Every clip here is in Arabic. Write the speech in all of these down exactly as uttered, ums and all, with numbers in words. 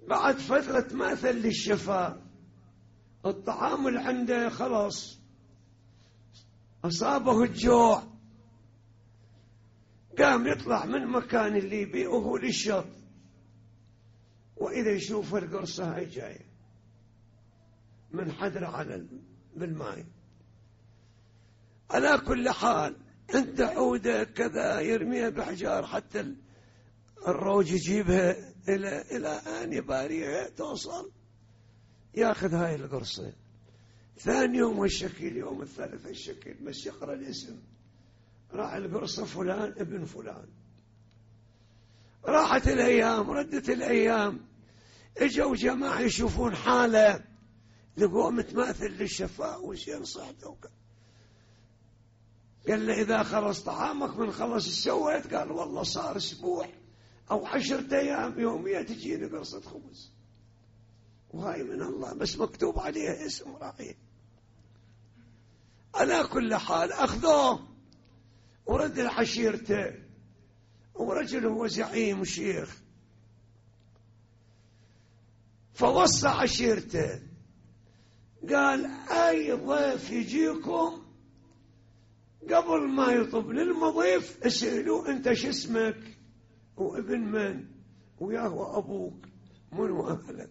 بعد فترة ماثل للشفاء، الطعام اللي عنده خلاص أصابه الجوع، قام يطلع من مكان اللي بيه وهو للشط، وإذا يشوف القرصة هاي جاية من حدر على بالماء. على كل حال انت عودة كذا يرميها بحجار حتى الروج يجيبها إلى إلى أن يباريها توصل ياخذ هاي القرصة. ثاني يوم الشكل، يوم الثالث الشكل، بس يقرأ الاسم، راح القرصة فلان ابن فلان. راحت الأيام، ردت الأيام، اجوا جماعة يشوفون حالة، لقوه متماثل للشفاء وشين صحته. قال له إذا خلص طعامك من خلص ايش سويت؟ قال والله صار اسبوع أو عشرة أيام يوميا تجيني قرصة خبز، وهاي من الله بس مكتوب عليها اسم راعي. على كل حال أخذوه ورد لعشيرته، ورجل هو زعيم شيخ، فوصى عشيرته قال أي ضيف يجيكم قبل ما يطب للمضيف اسألوه أنت شو اسمك وابن من وياه أبوك من وأهلك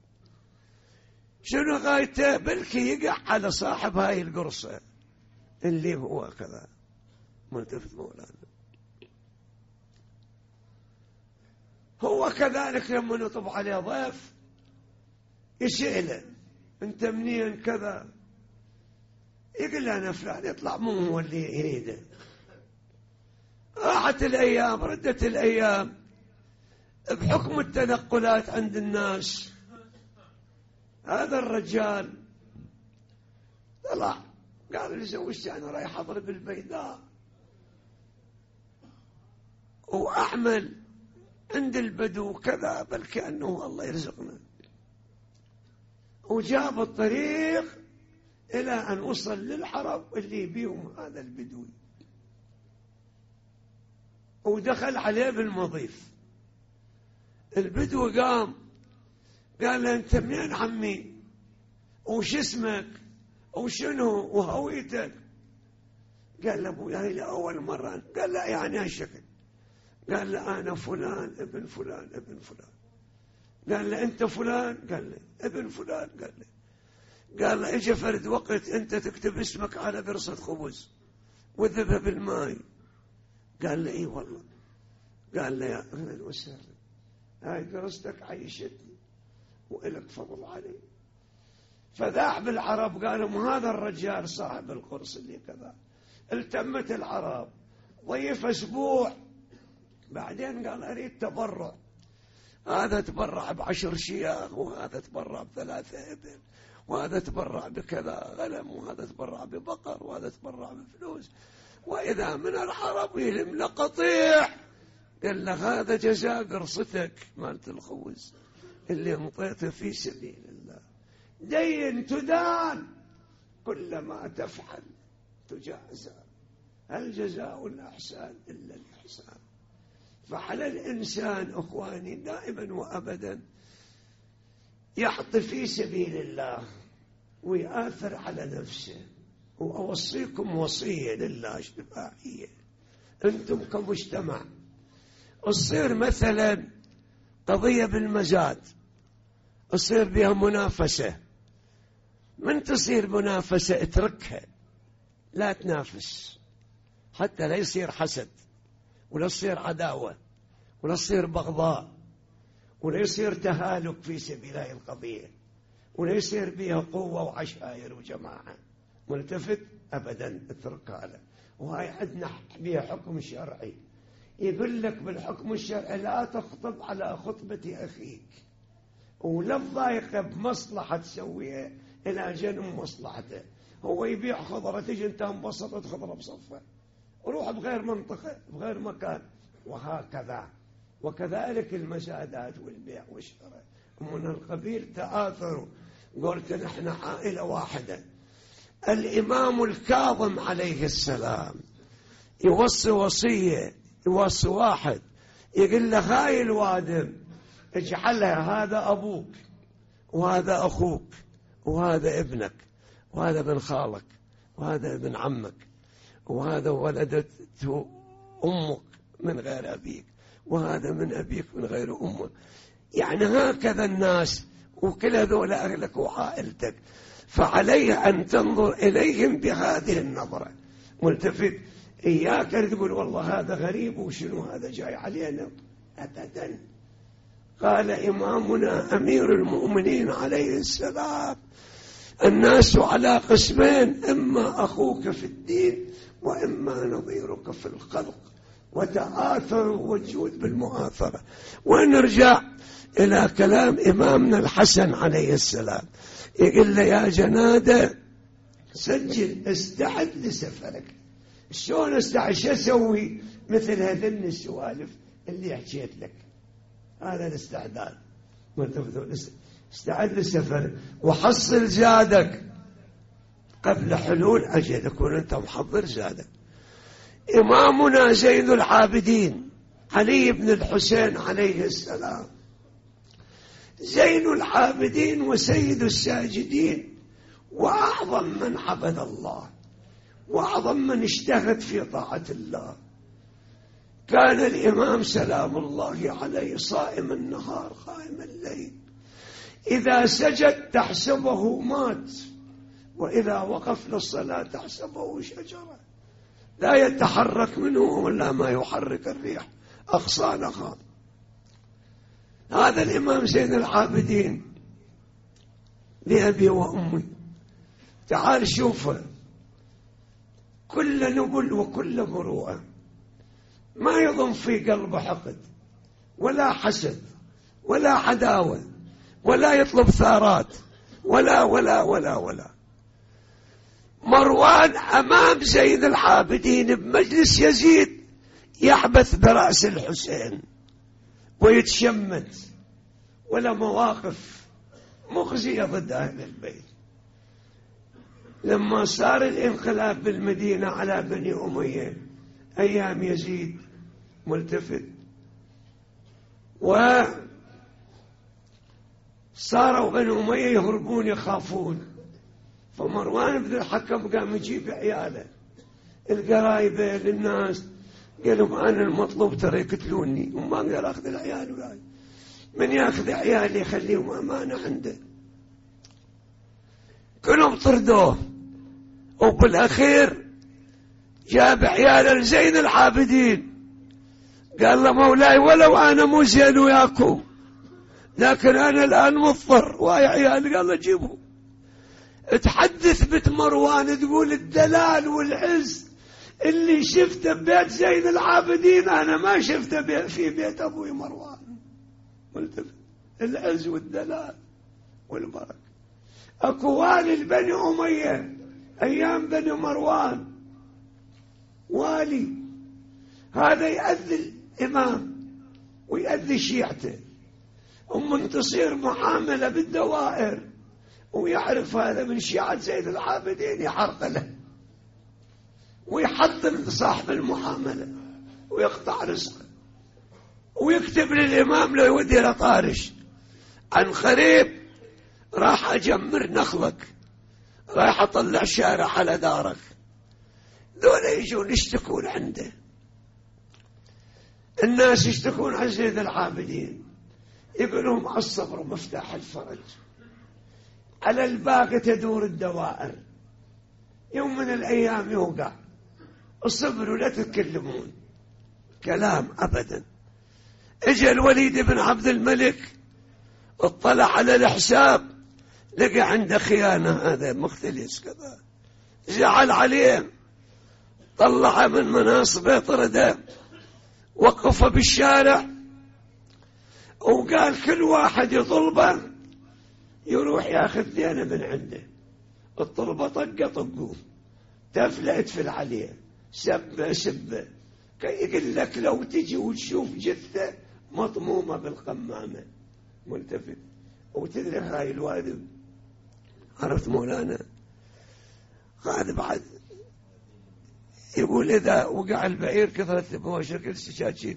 شنو غايته، بلكي يقع على صاحب هاي القرصة اللي هو كذا. ملتفت مولانا هو كذلك لما يطب عليه ضيف يسأله أنت منين كذا، يقول له أنا فلان، يطلع مو هو اللي يريده. راحت الأيام، ردت الأيام، بحكم التنقلات عند الناس هذا الرجال طلع قال لزوجتي أنا رايح أضرب البيضاء وأعمل عند البدو كذا، بل كأنه الله يرزقنا. وجاب الطريق إلى أن وصل للعرب اللي بيهم هذا البدوي، ودخل عليه بالمضيف. البدو قام قال له أنت منين عمي وش اسمك وشنو وهويتك؟ قال له أبويا هاي لأول مرة. قال لا يعني هالشكل. قال له أنا فلان ابن فلان ابن فلان. قال له أنت فلان؟ قال له ابن فلان. قال له قال له إجا فرد وقت أنت تكتب اسمك على قرصة خبز وذبها بالماء. قال له إيه والله. قال له يا أهلا وسهلا، هاي قرصتك عيشتني وإلك فضل علي. فذاع بالعرب قالوا ما هذا الرجال صاحب القرص اللي كذا. التمت العرب، ضيف أسبوع، بعدين قال أريد تبرع. هذا تبرع بعشر شياخ، وهذا تبرع بثلاثة إبل، وهذا تبرع بكذا غنم، وهذا تبرع ببقر، وهذا تبرع بفلوس. وإذا من العرب يلم لقطيع قال له هذا جزاء قرصتك مالت الخبز اللي انطيته في سبيل الله. دين تدان، كلما تفعل تجازى، هل جزاء الإحسان إلا الإحسان. فعلى الإنسان أخواني دائما وأبدا يحط في سبيل الله ويآثر على نفسه. وأوصيكم وصية لله شفاعية، أنتم كمجتمع تصير مثلا قضية بالمزاد تصير بها منافسة، من تصير منافسة اتركها، لا تنافس حتى لا يصير حسد ولا يصير عداوة ولا يصير بغضاء ولا يصير تهالك في سبيل هذه القضية ولا يصير بها قوة وعشائر وجماعة. ملتفت أبدا اتركها له. وهاي عندنا بها حكم شرعي يقول لك بالحكم الشرعي لا تخطب على خطبة أخيك، ولا تضايقه بمصلحة تسويها إلى جنب مصلحته. هو يبيع خضرة تجي انت انبسطت خضرة بصفة وروح بغير منطقة بغير مكان، وهكذا. وكذلك المزادات والبيع والشراء من القبيل تآثروا. قلت نحن عائلة واحدة. الإمام الكاظم عليه السلام يوصي وصية، يوصي واحد يقول له هاي الوادم اجعلها هذا أبوك وهذا أخوك وهذا ابنك وهذا ابن خالك وهذا ابن عمك وهذا ولدته أمك من غير أبيك وهذا من أبيك من غير أمك. يعني هكذا الناس، وكل هذول أهلك وعائلتك، فعليه أن تنظر إليهم بهذه النظرة. ملتفت، إياك تقول والله هذا غريب وشنو هذا جاي علينا، أبدا. قال إمامنا أمير المؤمنين عليه السلام: الناس على قسمين، إما أخوك في الدين وإما نظيرك في الخلق، وتآثروا والجود بالمؤاثرة. ونرجع إلى كلام إمامنا الحسن عليه السلام، يقول له: يا جنادة سجل، استعد لسفرك. شلون استعد؟ شو أسوي؟ مثل هذين السوالف اللي حكيت لك، هذا الاستعداد. استعد لسفرك وحصل زادك قبل حلول أجل، يكون أنت محضر زادك. إمامنا زين العابدين علي بن الحسين عليه السلام، زين العابدين وسيد الساجدين، وأعظم من عبد الله، وأعظم من اجتهد في طاعة الله. كان الإمام سلام الله عليه صائم النهار قائم الليل، إذا سجد تحسبه مات، وإذا وقف للصلاة تحسبه شجرة لا يتحرك منه ولا ما يحرك الريح أغصانها. هذا الإمام زين العابدين لأبي وأمي. تعال شوفه، كل نبل وكل مروءة، ما يضم في قلبه حقد ولا حسد ولا عداوة ولا يطلب ثارات ولا ولا ولا ولا. مروان أمام زين العابدين بمجلس يزيد يحبث برأس الحسين ويتشمت، ولا مواقف مخزية ضد أهل البيت. لما صار الانقلاب بالمدينة على بني أمية أيام يزيد، ملتفت، وصاروا بني أمية يهربون يخافون، فمروان بن الحكم قام يجيب عياله القرايبة للناس، قال لهم: أنا المطلوب ترى يقتلوني، وما أقدر أخذ العيال وياي، من يأخذ عيالي يخليهم أمانة عنده. كلهم طردوه، وبالأخير جاب عياله لزين العابدين، قال له: مولاي ولو أنا مو زين وياكم، لكن أنا الآن مضطر ويا عيالي. قال له: جيبوا. تحدث بنت مروان تقول: الدلال والعز اللي شفته ببيت زين العابدين أنا ما شفته في بيت أبوي مروان. ملتفت، العز والدلال والبركة. أكوان البني أمية أيام بني مروان والي، هذا يأذي الإمام ويأذي شيعته، ومن تصير معاملة بالدوائر ويعرف هذا من شيعة زين العابدين يحرقله ويحطم صاحب المعاملة ويقطع رزقه، ويكتب للإمام لو يودي له طارش: عن قريب راح أجمر نخلك، راح أطلع شارع على دارك. ذولا يجون يشتكون عنده، الناس يشتكون عن زين العابدين، يقولون: الصبر مفتاح الفرج، على الباقي تدور الدوائر، يوم من الأيام يوقع. الصبر، لا تتكلمون كلام أبدا. اجى الوليد بن عبد الملك، اطلع على الحساب، لقى عنده خيانة، هذا مختلس كذا، زعل عليه، طلع من مناصبه، طرده، وقف بالشارع وقال: كل واحد يطلبه يروح ياخذ دينه من عنده. الطلبة طقه طقوه، تفلة اتفل عليه، سبه سبه، كي يقول لك لو تجي وتشوف جثة مطمومة بالقمامة. ملتفت، وتدري هاي الوادم، عرفت مولانا؟ هذا بعد يقول: إذا وقع البعير كثرت بوشك السجاجين،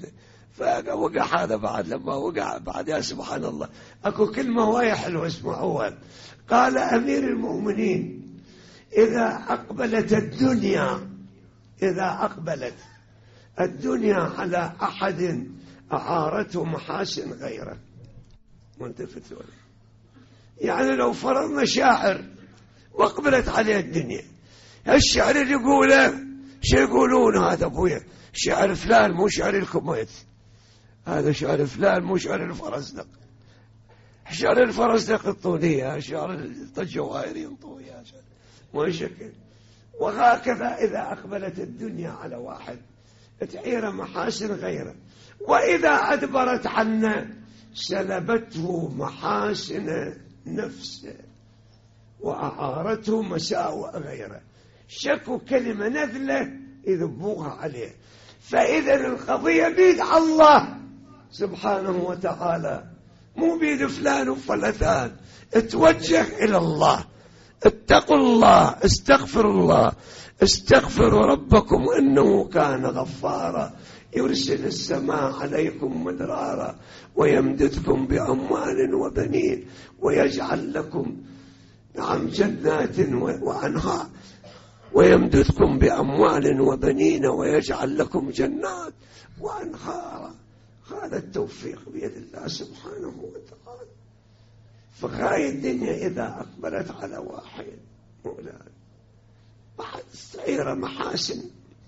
فوقع هذا بعد. لما وقع بعد يا سبحان الله أكو كلمة وهي حلوة اسمعوها. قال أمير المؤمنين إذا أقبلت الدنيا إذا أقبلت الدنيا على أحد أعارته محاسن غيره. منتفتون يعني لو فرضنا شاعر واقبلت عليه الدنيا، الشعر اللي يقوله شو يقولون؟ هذا أبويا شعر فلان مو شعر الكويت، هذا شعر فلان مو شعر الفرزدق، شعر الفرزدق الطولية، شعر الجواهري الطولية مو شكل. وهكذا إذا أقبلت الدنيا على واحد تعير محاسن غيره، وإذا أدبرت عنا سلبته محاسن نفسه وأعارته مساوئ غيره. شكوا كلمة نذلة يذبوها عليه. فإذا القضية بيد الله سبحانه وتعالى، مو بيد فلان وفلتان. اتوجه إلى الله، اتقوا الله، استغفروا الله، استغفروا ربكم إنه كان غفارا يرسل السماء عليكم مدرارا ويمددكم بأموال وبنين ويجعل لكم نعم جنات وأنهار ويمددكم بأموال وبنين ويجعل لكم جنات وأنهارا. هذا التوفيق بيد الله سبحانه وتعالى. فغاية الدنيا إذا أقبلت على واحد مولانا بعد استعير محاسن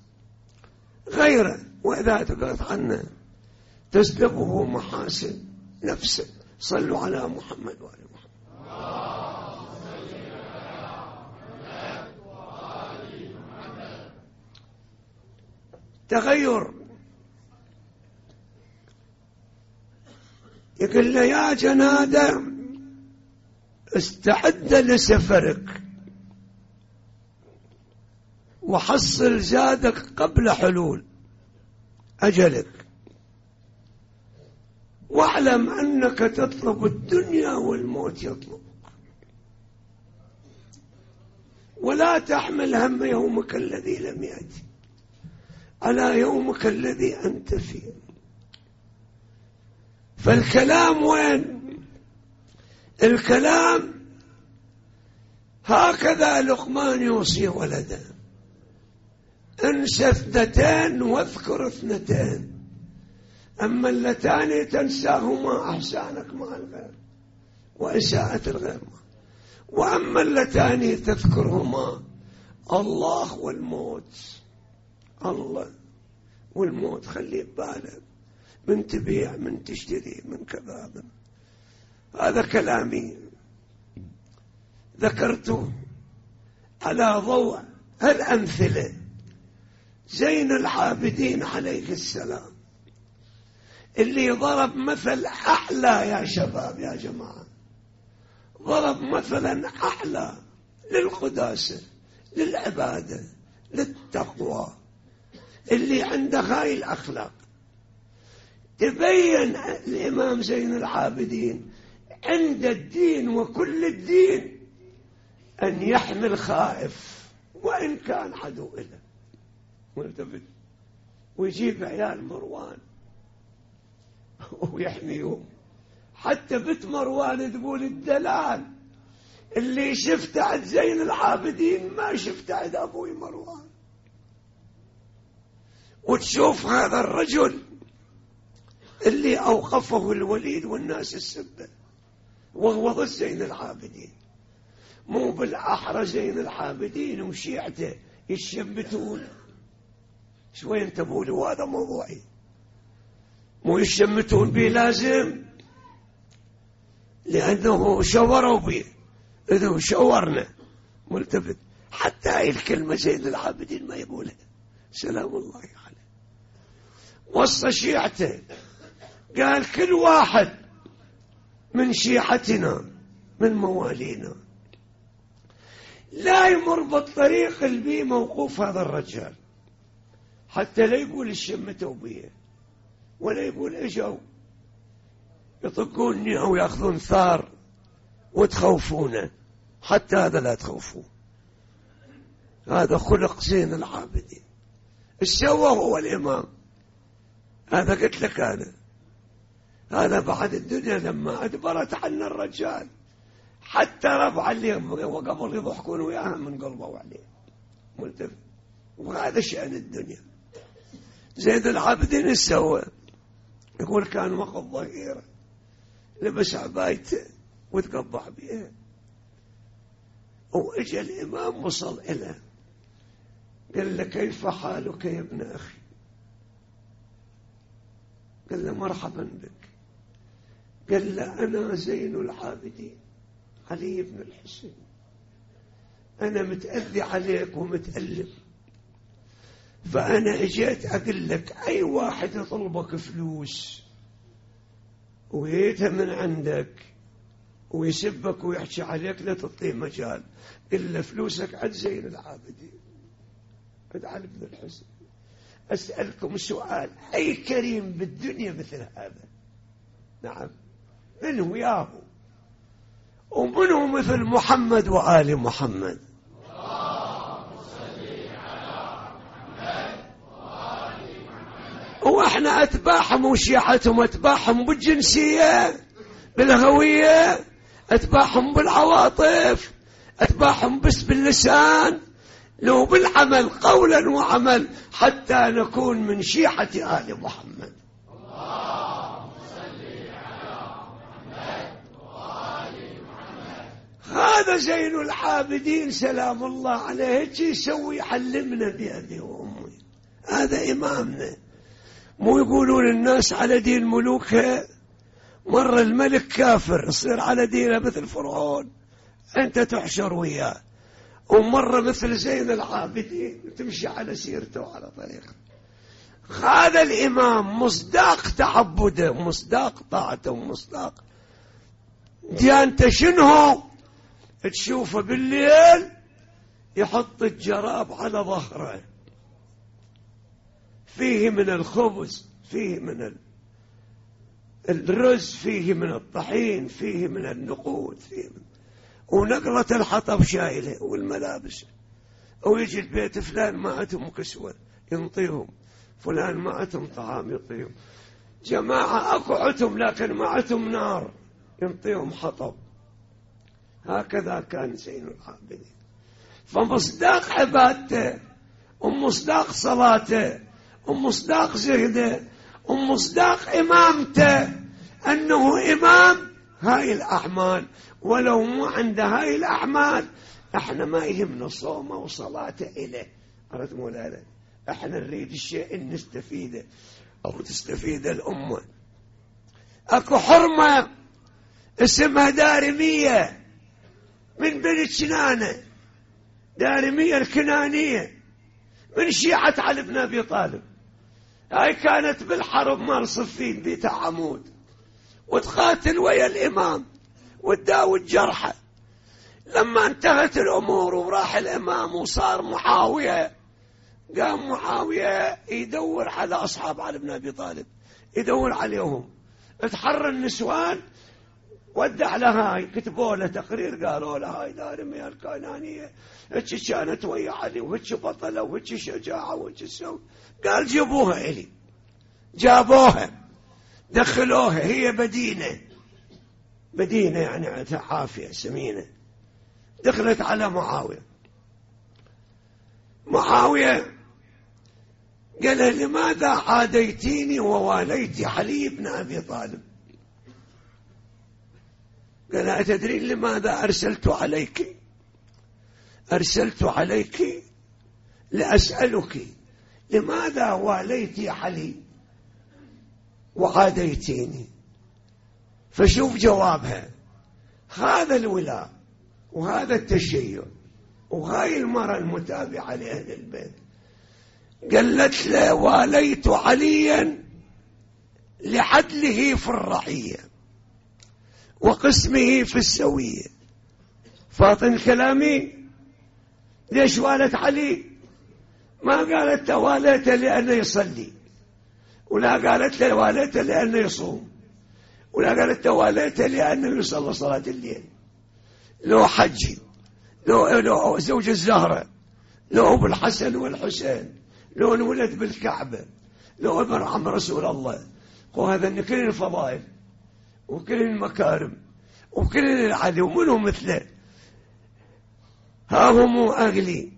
غيره، وإذا أدبرت عنه تسلبه محاسن نفسه. صلوا على محمد وآل محمد. تغير. يقول له يا جنادة استعد لسفرك وحصل زادك قبل حلول أجلك، واعلم أنك تطلب الدنيا والموت يطلبك، ولا تحمل هم يومك الذي لم يأتي على يومك الذي أنت فيه. فالكلام وين؟ الكلام هكذا لقمان يوصي ولده: انسى اثنتين واذكر اثنتين، أما اللتان تنساهما أحسانك مع الغير وإساءة الغير، وأما اللتان تذكرهما الله والموت. الله والموت خلي ببالك، من تبيع من تشتري من كذا. هذا كلامي ذكرته على ضوء هالأمثلة. زين العابدين عليه السلام اللي ضرب مثل أحلى يا شباب يا جماعة، ضرب مثلا أحلى للقداسة للعبادة للتقوى، اللي عنده هاي الأخلاق. تبين الإمام زين العابدين عند الدين وكل الدين أن يحمل خائف وإن كان عدو له ملتفت، ويجيب عيال مروان ويحميهم. حتى بنت مروان تقول الدلال اللي شفت عند زين العابدين ما شفت عند أبوي مروان. وتشوف هذا الرجل اللي أوقفه الوليد والناس السبة وهو ضد زين العابدين، مو بالأحرى زين العابدين وشيعته يشمتون. شوي انتبهوا، وهذا موضوعي، مو يشمتون بي لازم، لأنه شوروا بي إذا شورنا ملتفت. حتى هاي الكلمة زين العابدين ما يقولها، سلام الله عليه. وصى شيعته قال كل واحد من شيعتنا من موالينا لا يمر بالطريق اللي بيه موقوف هذا الرجال، حتى لا يقول الشمتوا بيه ولا يقول اجوا يطقوني او ياخذون ثار وتخوفونه. حتى هذا لا تخوفوه، هذا خلق زين العابدين. السوى هو الإمام هذا قلت لك أنا، هذا بعد الدنيا لما أدبرت عنا الرجال حتى رفع اللي وقبل يضحكون وياها من قلبه عليه ملتف. وهذا شأن الدنيا. زيد العابدين السوى يقول كان وقت ظهيرة لبس عبايته وتقبح بيها، وإجا الإمام وصل إليه قال له كيف حالك يا ابن أخي؟ قال له مرحبا بك. قال له أنا زين العابدين علي بن الحسين، أنا متأذي عليك ومتألم، فأنا اجيت أقول لك أي واحد يطلبك فلوس ويتها من عندك ويسبك ويحكي عليك لا تعطيه مجال، إلا فلوسك عند زين العابدين عند علي بن الحسين. أسألكم سؤال، أي كريم بالدنيا مثل هذا؟ نعم، من هو ياهو؟ ومن هو مثل محمد وآل محمد؟ واحنا اتباعهم وشيعتهم اتباعهم بالجنسية بالهوية، اتباعهم بالعواطف، اتباعهم بس باللسان، لو بالعمل قولا وعمل حتى نكون من شيعة آل محمد. اللهم صل على محمد وآل محمد. هذا زين العابدين سلام الله عليه يسوي يعلمنا بأبي وأمي، هذا إمامنا. مو يقولون الناس على دين ملوكها، مرة الملك كافر يصير على دينه مثل فرعون أنت تحشر وياه، ومرة مثل زين العابدين تمشي على سيرته وعلى طريقه. هذا الإمام مصداق تعبده، مصداق طاعته، مصداق ديانته. شنو تشوفه بالليل يحط الجراب على ظهره، فيه من الخبز، فيه من الرز، فيه من الطحين، فيه من النقود، فيه من ونقرة الحطب شايله والملابس. ويجي البيت فلان ما عندهم كسوة ينطيهم، فلان ما عندهم طعام يعطيهم، جماعة أكو عندهم لكن ما عندهم نار ينطيهم حطب. هكذا كان زين العابدين. فمصداق عبادته ومصداق صلاته ومصداق زهده ومصداق إمامته أنه إمام هاي الأعمال، ولو مو عنده هاي الأعمال احنا ما يهمنا صومه وصلاته إليه. عرفت مولانا؟ احنا نريد الشيء نستفيده أو تستفيد الأمة. أكو حرمة اسمها دارمية من بني كنانة، دارمية الكنانية من شيعة علي بن أبي طالب. هاي كانت بالحرب مال صفين بيت عمود، وتقاتل ويا الإمام وتداوي الجرحى. لما انتهت الأمور وراح الإمام وصار معاوية، قام معاوية يدور على أصحاب علي بن أبي طالب، يدور عليهم. اتحرى النسوان ودع لهاي، كتبوا له تقرير قالوا له هاي دارمية الكنانية هيك كانت ويا علي وهيك بطلة وهيك شجاعة وهيك سوي. قال جيبوها إلي، جابوها دخلوها، هي بدينة، بدينة يعني عافية سمينة. دخلت على معاوية، معاوية قال لماذا عاديتيني وواليت علي بن أبي طالب؟ قال أتدرين لماذا أرسلت عليك؟ أرسلت عليك لأسألك لماذا واليت علي وعاديتيني؟ فشوف جوابها، هذا الولاء وهذا التشيع وهاي المرأة المتابعة لأهل البيت. قالت له واليت عليا لعدله في الرعية وقسمه في السوية. فاطن كلامي، ليش والت علي؟ ما قالت له واليت لأنه يصلي، ولا قالت له واليت لأنه يصوم، ولا قالت له واليت لأنه يصلي صلاة الليل، لو حجي، لو, لو زوج الزهرة، لو أبو الحسن والحسين، لو انولد بالكعبة، لو ابن عم رسول الله. وهذا ان كل الفضائل وكل المكارم وكل العدل ومنه مثله. ها هم أهلي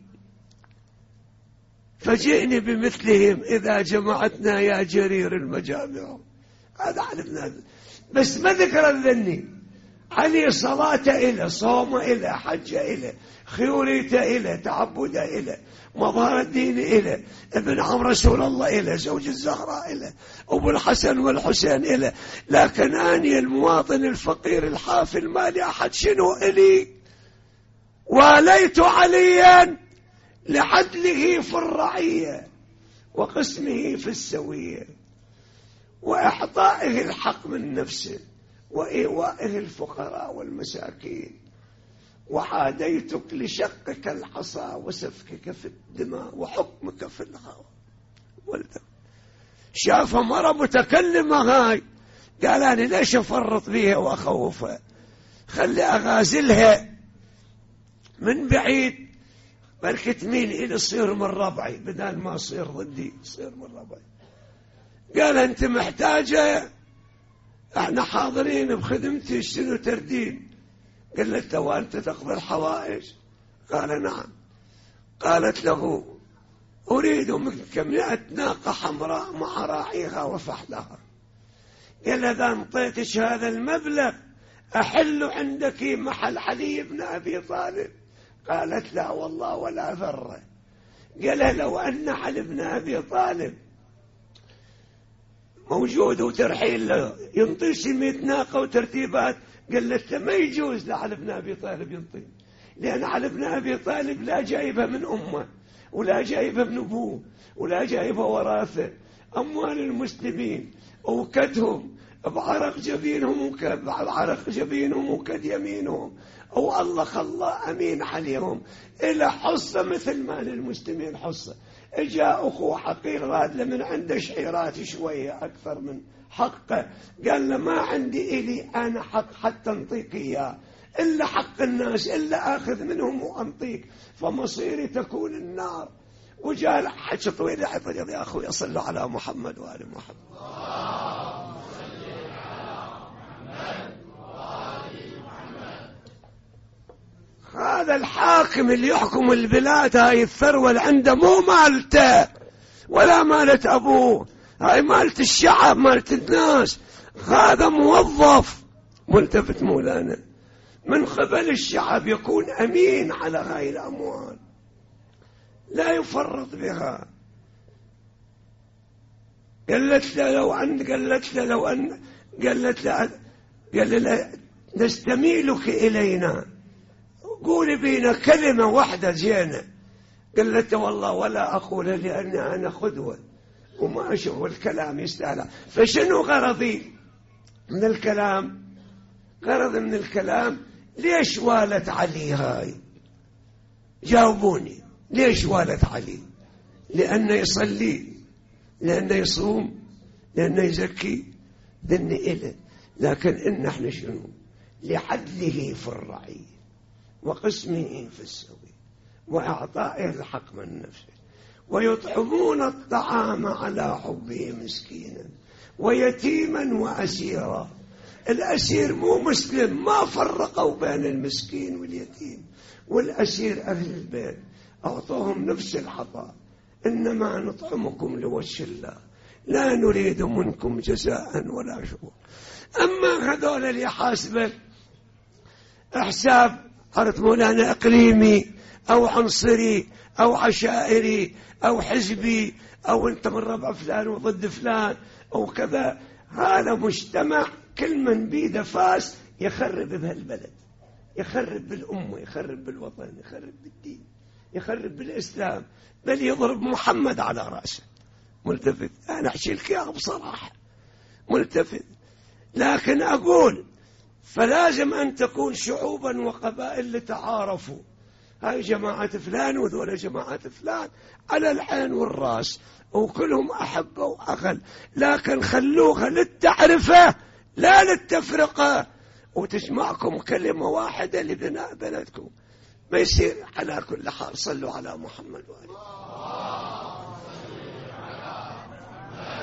فجئني بمثلهم إذا جمعتنا يا جرير المجامع. هذا علمنا، بس ما ذكر الذني. علي صلاة إله، صوم إله، حج إله، خيورية إله، تعبد إله، مظهر الدين إله، ابن عم رسول الله إله، زوج الزهراء إله، أبو الحسن والحسين إله. لكن أني المواطن الفقير الحافي المالي أحد شنو إلي؟ واليت عليا لعدله في الرعية وقسمه في السوية وإعطائه الحق من نفسه وإيوائه الفقراء والمساكين. وعاديتك لشقك الحصى وسفكك في الدماء وحكمك في الهوى. ولد شاف مرة متكلمة هاي، قال أنا ليش أفرط بيها وأخوفها، خلي أغازلها من بعيد، بلكي تميل إلى تصير من ربعي بدل ما أصير ضدي، تصير من ربعي. قال أنت محتاجة، احنا حاضرين بخدمتي، شنو تردين؟ قالت له وأنت تقضي الحوائج؟ قال نعم. قالت له أريد منك مئة ناقة حمراء مع راعيها وفحلها. قال إذا انطيتش هذا المبلغ أحل عندك محل علي بن أبي طالب. قالت لا والله ولا ذرة. قال لو أن علي بن أبي طالب موجود وترحيل له ينطيش مئة ناقة وترتيبات، قالت له ما يجوز لعلي بن أبي طالب ينطي، لأن علي بن أبي طالب لا جايبها من أمه ولا جايبها من أبوه ولا جايبها وراثه، أموال المسلمين وكدهم بعرق جبينهم وكد بعرق جبينهم وكد يمينهم، أو الله خلى أمين عليهم إلى حصة مثل مال المسلمين حصة. جاء أخوه حقير راد له من عنده شعيرات شوية أكثر من حقه، قال له ما عندي إلي أنا حق حتى أنطيك إياه إلا حق الناس، إلا آخذ منهم وأنطيك، فمصيري تكون النار. وجاء حج طويل يا أخوي صلوا على محمد وآل محمد. هذا الحاكم اللي يحكم البلاد، هاي الثروة اللي عنده مو مالته ولا مالة أبوه، هاي مالة الشعب مالة الناس. هذا موظف ملتفت مولانا من قبل الشعب، يكون أمين على هاي الأموال لا يفرط بها. قالت له لو أن قالت له لو أن قالت له قال له نستميلك إلينا، قولي بينا كلمة واحدة زينة. قالت والله ولا أقول لأني أنا خذوة وما أشوف الكلام يستاهل. فشنو غرضي من الكلام؟ غرض من الكلام ليش والت علي هاي؟ جاوبوني ليش والت علي؟ لأنه يصلي، لأنه يصوم، لأنه يزكي، ذن إله. لكن إن احنا شنو؟ لعدله في الرعية وقسمه في السوي وإعطائه الحق من نفسه، ويطعمون الطعام على حبه مسكينا ويتيما وأسيرا. الأسير مو مسلم، ما فرقوا بين المسكين واليتيم والأسير أهل البيت، أعطوهم نفس العطاء. إنما نطعمكم لوجه الله لا نريد منكم جزاء ولا شكور. أما هذول اللي يحاسبك حساب عرض مولانا إقليمي أو عنصري أو عشائري أو حزبي أو أنت من ربع فلان وضد فلان أو كذا، هذا مجتمع كل من بيده فاس يخرب بهالبلد، يخرب بالأمة، يخرب بالوطن، يخرب بالدين، يخرب بالإسلام، بل يضرب محمد على رأسه. ملتفت، أنا أحكي لك يا بصراحة ملتفت. لكن أقول فلازم أن تكون شعوبا وقبائل لتعارفوا، هاي جماعة فلان وذول جماعة فلان على العين والراس وكلهم أحبة وأخل، لكن خلوها للتعرفة لا للتفرقة، وتجمعكم كلمة واحدة لبناء بلدكم. ما يصير. على كل حال صلوا على محمد وآله.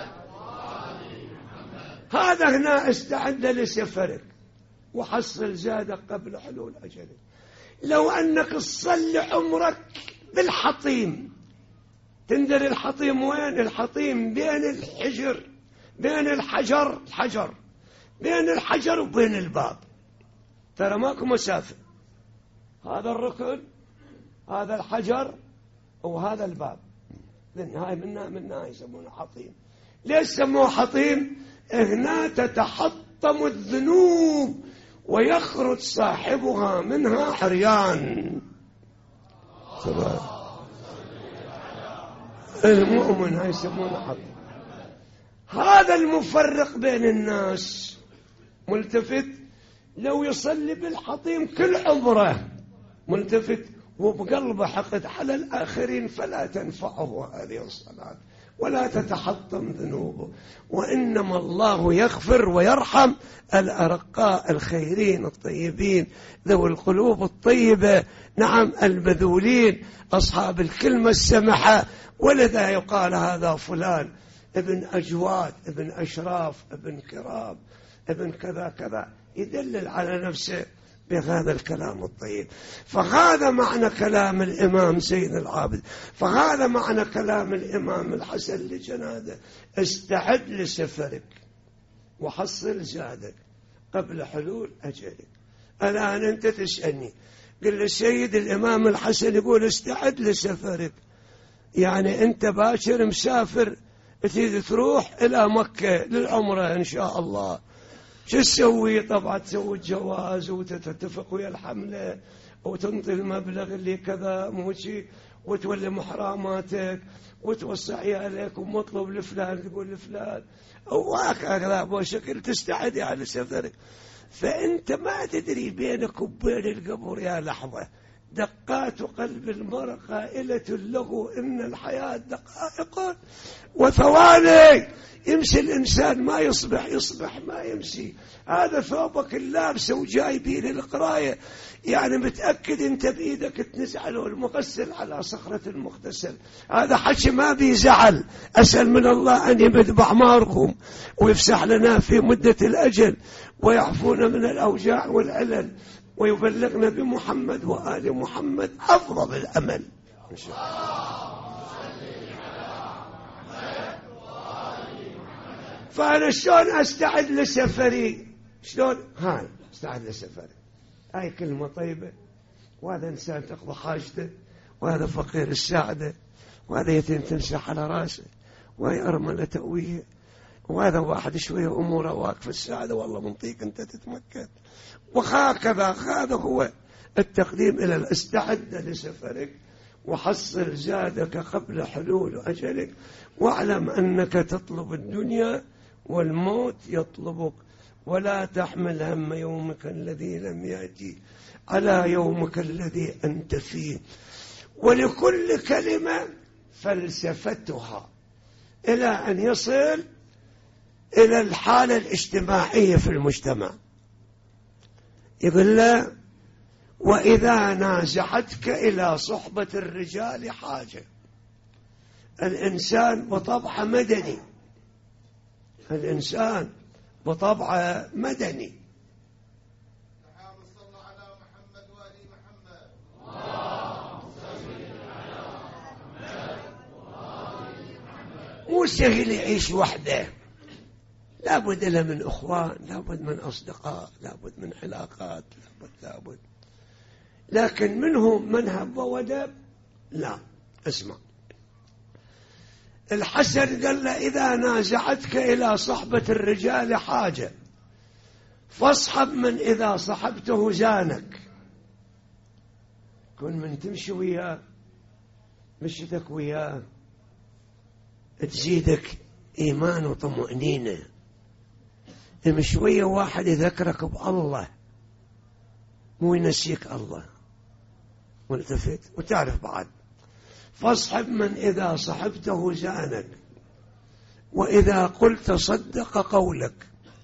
هذا هنا استعد لسفرك وحصل زادك قبل حلول أجلك. لو أنك تصلي عمرك بالحطيم، تندر الحطيم وين؟ الحطيم بين الحجر، بين الحجر الحجر بين الحجر وبين الباب، ترى ماكو مسافة، هذا الركن هذا الحجر وهذا الباب، هاي منها منها يسمونه حطيم. ليش سموه حطيم؟ هنا تتحطم الذنوب ويخرج صاحبها منها عريان. المؤمن هاي يسمونه حطيم. هذا المفرق بين الناس ملتفت، لو يصلي بالحطيم كل عمره ملتفت وبقلبه حقد على الآخرين فلا تنفعه هذه الصلاة ولا تتحطم ذنوبه. وإنما الله يغفر ويرحم الأرقاء الخيرين الطيبين ذوي القلوب الطيبة، نعم البذولين أصحاب الكلمة السمحة. ولذا يقال هذا فلان ابن أجواد ابن أشراف ابن كرام ابن كذا كذا، يدلل على نفسه بهذا الكلام الطيب. فهذا معنى كلام الإمام زين العابد، فهذا معنى كلام الإمام الحسن لجناده: استعد لسفرك وحصل زادك قبل حلول أجلك. الآن أنت تسألني، قل لي السيد الإمام الحسن يقول استعد لسفرك، يعني أنت باكر مسافر تريد تروح إلى مكة للعمرة إن شاء الله، شو تسوي؟ طبعا تسوي الجواز وتتفق ويا الحملة وتنطي المبلغ اللي كذا موشي وتولي محراماتك وتوسع عيالك ومطلب لفلان تقول لفلان وهكذا بشكل تستعد على سفرك. فأنت ما تدري بينك وبين القبر يا لحظة دقات قلب المرء قائلة له إن الحياة دقائق وثواني، يمشي الإنسان ما يصبح، يصبح ما يمشي. هذا ثوبك اللابسه وجاي بيه للقراية، يعني متأكد أنت بإيدك تنزعله المغسل على صخرة المغتسل. هذا حكي ما بيزعل. أسأل من الله أن يمد بأعماركم ويفسح لنا في مدة الأجل ويعفونا من الأوجاع والعلل ويبلغنا بمحمد وآل محمد أفضل الأمل إن شاء الله. فأنا شلون أستعد لسفري؟ شلون هاي أستعد لسفري؟ هاي كلمة طيبة، وهذا إنسان تقضى حاجته، وهذا فقير الساعدة، وهذا يتيم تمسح على راسه، وهي أرملة تأويه، وهذا واحد شوية أموره واقف الساعدة والله منطيق أنت تتمكن. وهكذا هذا هو التقديم إلى الاستعد لسفرك وحصل زادك قبل حلول أجلك، واعلم أنك تطلب الدنيا والموت يطلبك، ولا تحمل هم يومك الذي لم يأتي على يومك الذي أنت فيه. ولكل كلمة فلسفتها إلى أن يصل إلى الحالة الاجتماعية في المجتمع. يقول له: وإذا نازعتك إلى صحبة الرجال حاجة. الإنسان بطبعه مدني، الإنسان بطبعه مدني. مو سهل يعيش وحده، لابد له من أخوان، لابد من أصدقاء، لابد من علاقات، لابد لابد لكن منهم من هب ودب لا. اسمع، الحسن قال له: إذا نازعتك إلى صحبة الرجال حاجة فاصحب من إذا صحبته زانك. كن من تمشي وياه مشيتك وياه تزيدك إيمان وطمأنينة. شوية واحد يذكرك بالله مو ينسيك الله، ملتفت. وتعرف بعد: فاصحب من إذا صحبته زانك، وإذا قلت صدق قولك،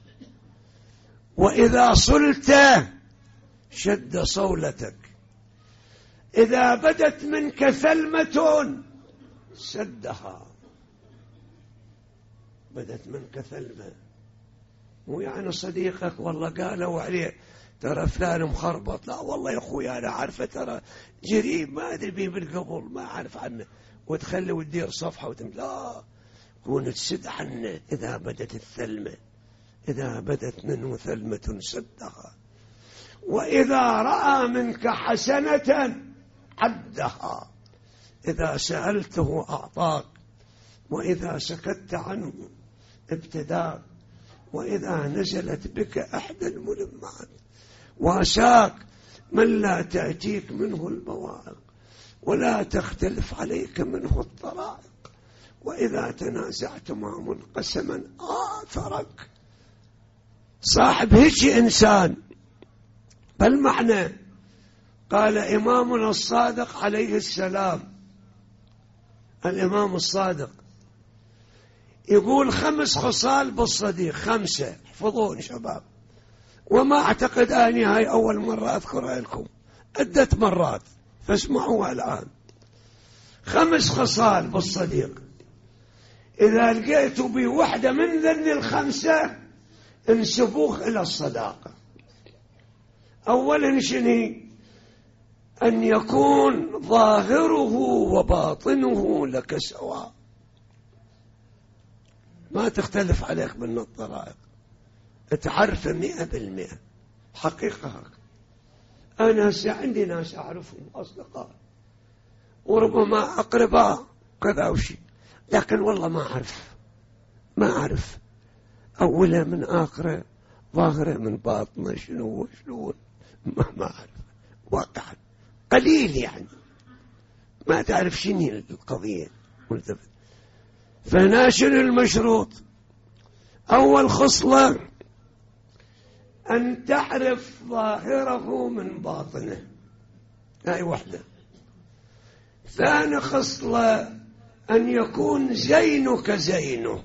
وإذا صلت شد صولتك، إذا بدت منك ثلمة سدها. بدت منك ثلمة مو يعني صديقك والله قالوا عليه ترى فلان مخربط، لا والله يا أخوي أنا عارفه ترى جريب ما أدري بيه بالقبل ما أعرف عنه، وتخلي وتدير صفحة وتم لا، كون تسد عنه. إذا بدت الثلمة، إذا بدت منه ثلمة سدها، وإذا رأى منك حسنة عدها، إذا سألته أعطاك، وإذا سكت عنه ابتداك، وإذا نزلت بك إحدى الملمات واساك من لا تأتيك منه البوائق ولا تختلف عليك منه الطرائق، وإذا تنازعت مع منقسما آثرك. صاحب هيك إنسان. بل معنى قال إمامنا الصادق عليه السلام، الإمام الصادق يقول خمس خصال بالصديق، خمسة احفظون شباب، وما أعتقد أني هاي أول مرة أذكرها لكم، عدة مرات فاسمعوها الآن. خمس خصال بالصديق إذا لقيتوا بوحدة من ذن الخمسة انسبوه إلى الصداقة. أولا شنو؟ أن يكون ظاهره وباطنه لك سواء، ما تختلف عليك من الطرائق، تعرف مئة بالمئة حقيقة. أنا عندي ناس أعرفهم أصدقاء وربما أقرباء كذا وشي، لكن والله ما أعرف ما أعرف أوله من آخره، ظاهره من باطنه شنو وشلون، ما ما أعرف واقعا، قليل يعني ما تعرف شنو القضية ملتفت. فناشر المشروط أول خصلة أن تعرف ظاهره من باطنه، هاي وحدة. ثاني خصلة أن يكون زينك زينه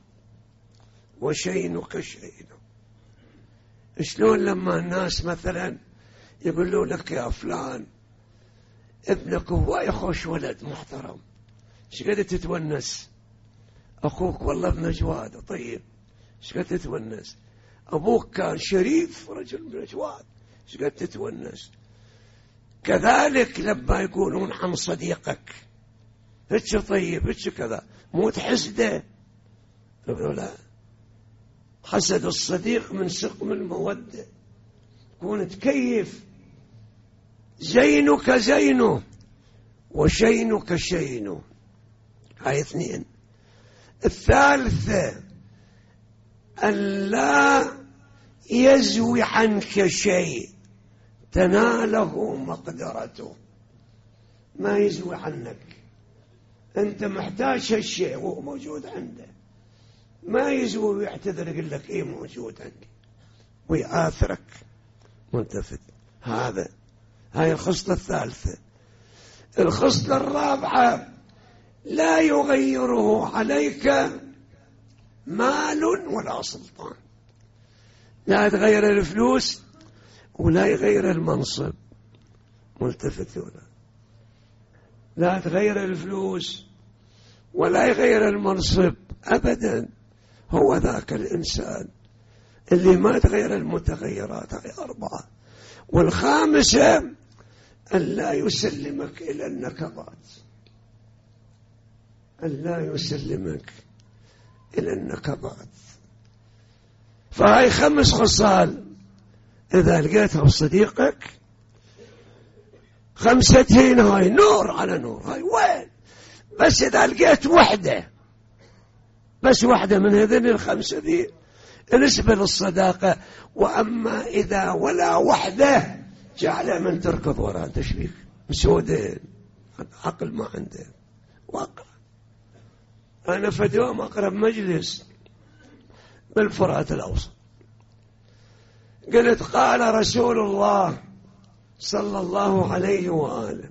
وشينك شينه. شلون لما الناس مثلا يقولوا لك يا فلان ابنك هو يخش ولد محترم، شقد تتونس، أخوك والله ابن جواد طيب، شقد تتونس، أبوك كان شريف رجل من جواد، شقد تتونس. كذلك لما يقولون عن صديقك هتش طيب هتش كذا، مو تحسده، لا، حسد الصديق من سقم المودة، كون تكيف. زينك زينه وشينك شينه، هاي اثنين. الثالثة أن لا يزوي عنك شيء تناله مقدرته، ما يزوي عنك، أنت محتاج هالشيء وهو موجود عنده، ما يزوي ويعتذر يقول لك إيه موجود عندي ويآثرك ملتفت. هذا هاي الخصلة الثالثة. الخصلة الرابعة لا يغيره عليك مال ولا سلطان، لا يتغير الفلوس ولا يغير المنصب ملتفت، ولا لا تغير الفلوس ولا يغير المنصب أبدا. هو ذاك الإنسان اللي ما تغير المتغيرات، هاي أربعة. والخامسة أن لا يسلمك إلى النكبات، أن لا يسلمك إلى النكبات. فهاي خمس خصال إذا لقيتها بصديقك، خمستين هاي نور على نور، هاي وين. بس إذا لقيت وحدة، بس وحدة من هذين الخمسة دي نسبة للصداقة. وأما إذا ولا وحدة جعل من تركض وراء تشبيك مسودين، عقل ما عنده واقع. أنا في يوم أقرب مجلس بالفرات الأوسط، قلت قال رسول الله صلى الله عليه وآله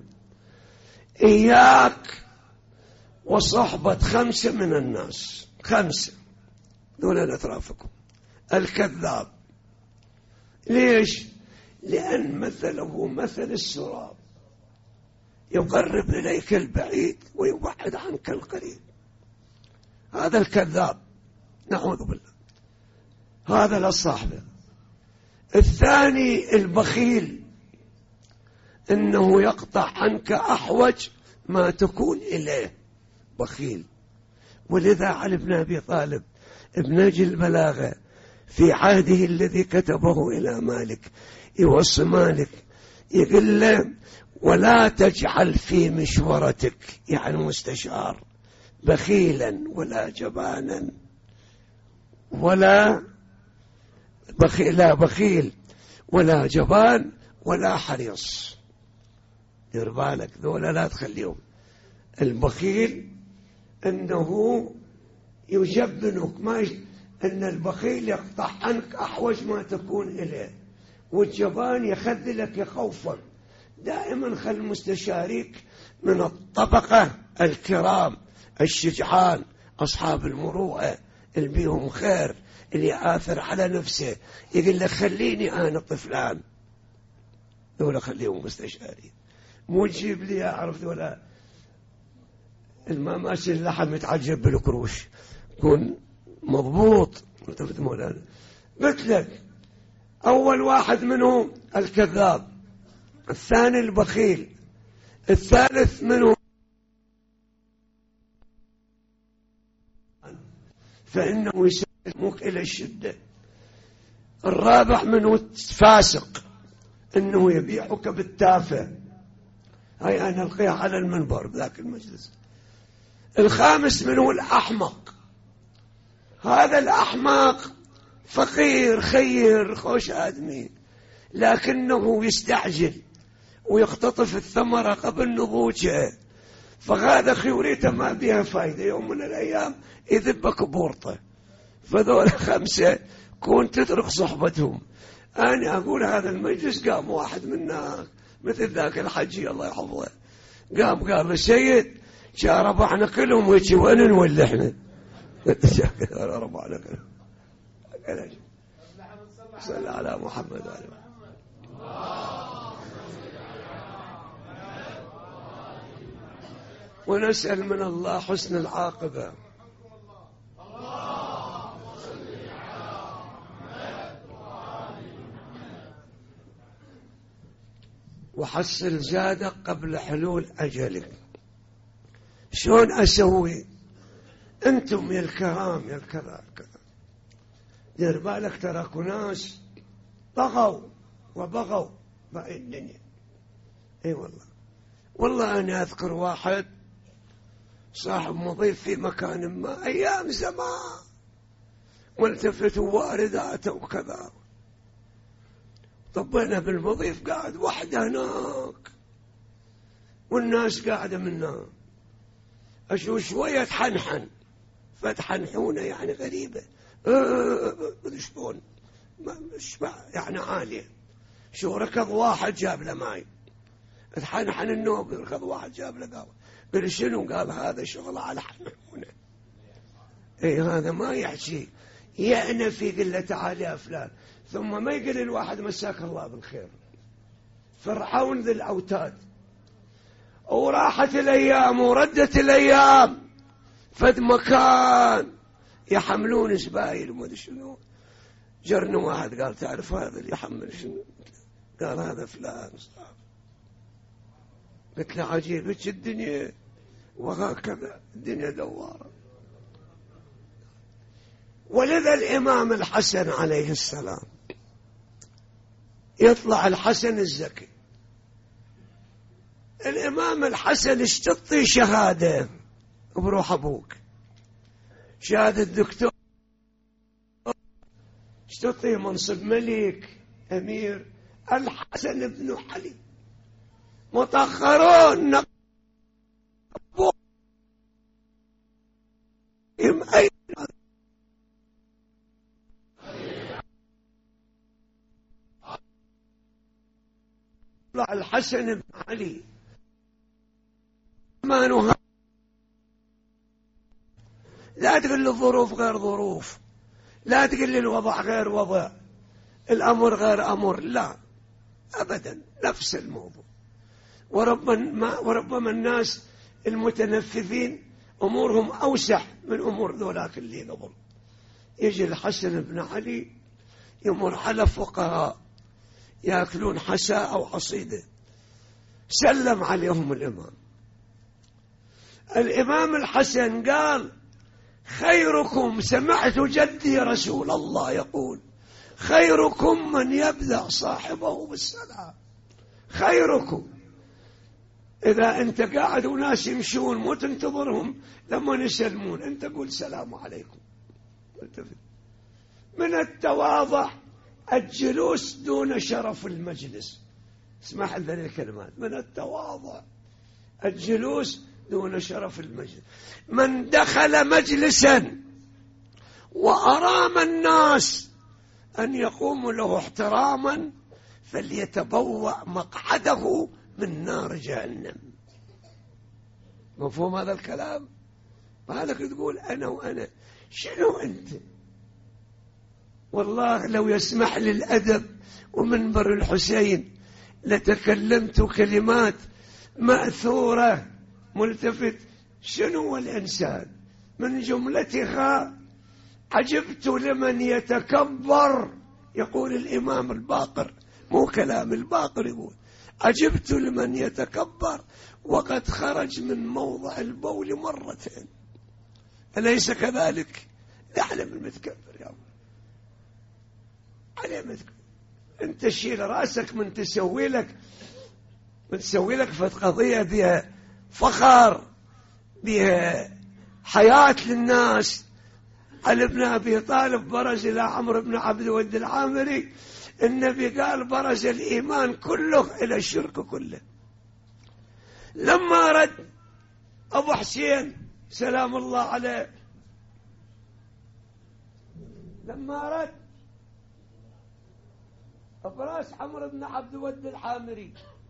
إياك وصحبة خمسة من الناس، خمسة دون أطرافكم. الكذاب، ليش؟ لأن مثله مثل السراب، يقرب إليك البعيد ويبعد عنك القريب، هذا الكذاب نعوذ بالله. هذا للصاحبه. الثاني البخيل، إنه يقطع عنك أحوج ما تكون إليه، بخيل. ولذا علي بن أبي طالب ابن نهج البلاغة في عهده الذي كتبه إلى مالك يوصي مالك يقول له: ولا تجعل في مشورتك، يعني مستشار، بخيلا ولا جبانا ولا بخيل، لا بخيل ولا جبان ولا حريص. دير بالك ذولا لا تخليهم. البخيل انه يجبنك، ما يج... ان البخيل يقطع عنك احوج ما تكون اليه، والجبان يخذلك يخوفك. دائما خل مستشاريك من الطبقة الكرام الشجعان أصحاب المروءة اللي بيهم خير، اللي آثر على نفسه، يقول لك خليني أنا طفلان، ولا خليهم مستشارين. مو تجيب لي أعرف ولا الماماشي اللحم يتعجب بالكروش، كون مضبوط. قلت لك أول واحد منهم الكذاب، الثاني البخيل، الثالث منه فإنه يسلمك إلى الشدة، الرابع منه فاسق، إنه يبيعك بالتافه. هاي أنا ألقيها على المنبر بذاك المجلس. الخامس منه الأحمق، هذا الأحمق فقير خير خوش آدمي، لكنه يستعجل ويختطف الثمرة قبل نضوجها، فهذا خيوريته ما بها فايدة، يوم من الأيام يذبك بورطة. فذول خمسة كون تترك صحبتهم. أنا أقول هذا المجلس قام واحد منا مثل ذاك الحجي الله يحفظه، قام قال السيد شا ربحنا كلهم ويجي وين نولي احنا؟ ربحنا كلهم. صلى على محمد وعلى محمد. ونسأل من الله حسن العاقبة. وحصل زادك قبل حلول أجلك. شلون أسوي؟ أنتم يا الكرام يا الكذا كذا، دير بالك تراكوا ناس طغوا وبغوا باقي الدنيا. اي والله. والله أنا أذكر واحد صاحب مضيف في مكان ما أيام زمان، والتفتوا وارداته وكذا، طبينا بالمضيف قاعد وحده هناك والناس قاعدة منها، أشو شوية تحنحن، فتحنحونه يعني غريبة، أه شلون يعني عالية. شو ركض واحد جاب له ماي، تحنحن النوم، ركض واحد جاب له قهوة، قال شنو؟ قال هذا شغل على حنحونه. اي هذا ما يحكي يأنى في قلة تعال يا فلان، ثم ما يقول الواحد مساك الله بالخير. فرعون ذي الأوتاد. وراحت الأيام وردت الأيام، فد مكان يحملون سبايل وما ادري شنو، جرنا واحد قال تعرف هذا اللي يحمل شنو؟ قال هذا فلان صاحب. قلت له عجيب ايش الدنيا، وهكذا الدنيا دوارة. ولذا الإمام الحسن عليه السلام يطلع الحسن الزكي، الإمام الحسن اشتطي شهادة بروح أبوك، شهادة الدكتور، اشتطي منصب ملك أمير. الحسن بن علي متأخرون أي الحسن بن علي ما لا تقول لي الظروف غير ظروف، لا تقول لي الوضع غير وضع، الأمر غير أمر، لا أبدا نفس الموضوع. وربما, وربما الناس المتنفذين أمورهم أوسع من أمور ذولاك اللي قبل. يجي الحسن بن علي يمر على فقراء يأكلون حساء أو عصيدة، سلم عليهم الإمام. الإمام الحسن قال: خيركم، سمعت جدي رسول الله يقول: خيركم من يبدأ صاحبه بالسلام. خيركم، إذا أنت قاعد وناس يمشون مو تنتظرهم لما يسلمون، أنت قول السلام عليكم. من التواضع الجلوس دون شرف المجلس. اسمح لي الكلمات: من التواضع الجلوس دون شرف المجلس. من دخل مجلسا وأرام الناس أن يقوموا له احتراما فليتبوأ مقعده من نار جهنم. مفهوم هذا الكلام؟ مالك تقول أنا وأنا؟ شنو أنت؟ والله لو يسمح لي الأدب ومنبر الحسين لتكلمت كلمات مأثورة. ملتفت: شنو هو الإنسان؟ من جملتها: عجبت لمن يتكبر. يقول الإمام الباقر، مو كلام الباقر، يقول: عجبت لمن يتكبر وقد خرج من موضع البول مرتين. أليس كذلك؟ نحن بالمتكبر يا الله عليه متكبر. انت شيل راسك من تسوي لك من تسوي لك فت قضية بها فخر، بها حياة للناس. علي بن أبي طالب برز إلى عمرو بن عبد الود العامري، النبي قال: برز الإيمان كله إلى الشرك كله. لما رد أبو حسين سلام الله عليه، لما رد أبراس عمرو بن عبد الود العامري،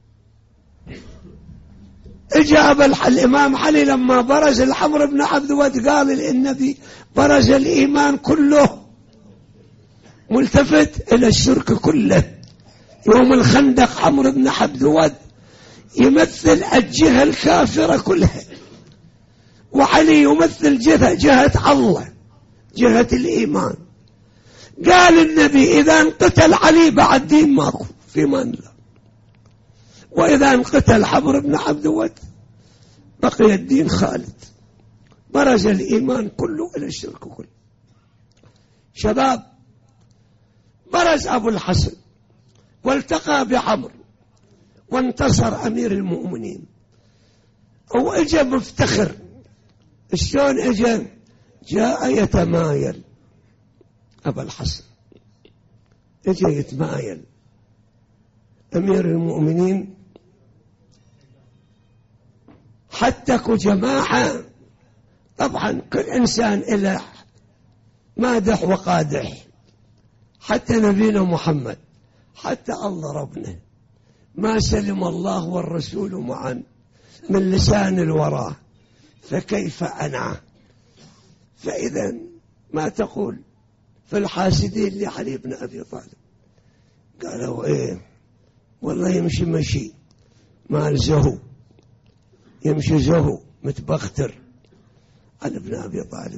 اجاب الإمام علي لما برز العمرو بن عبد الود قال للنبي: برز الإيمان كله، ملتفت إلى الشرك كله. يوم الخندق عمرو بن عبد الود يمثل الجهة الكافرة كلها، وعلي يمثل جهة, جهة الله، جهة الإيمان. قال النبي: إذا انقتل علي بعد دين ماكو في مان الله، وإذا انقتل عمرو بن عبد الود بقي الدين خالد. برز الإيمان كله إلى الشرك كله. شباب، برز أبو الحسن والتقى بعمر وانتصر أمير المؤمنين، أو إجا مفتخر. شلون إجا؟ جاء يتمايل. أبو الحسن إجا يتمايل. أمير المؤمنين حتى جماعة، طبعا كل إنسان إله مادح وقادح، حتى نبينا محمد، حتى الله ربنا ما سلم الله والرسول معا من لسان الورى، فكيف أنا؟ فإذا ما تقول في الحاسدين لعلي بن أبي طالب؟ قالوا: إيه والله يمشي مشي مال زهو، يمشي زهو متبختر. علي بن أبي طالب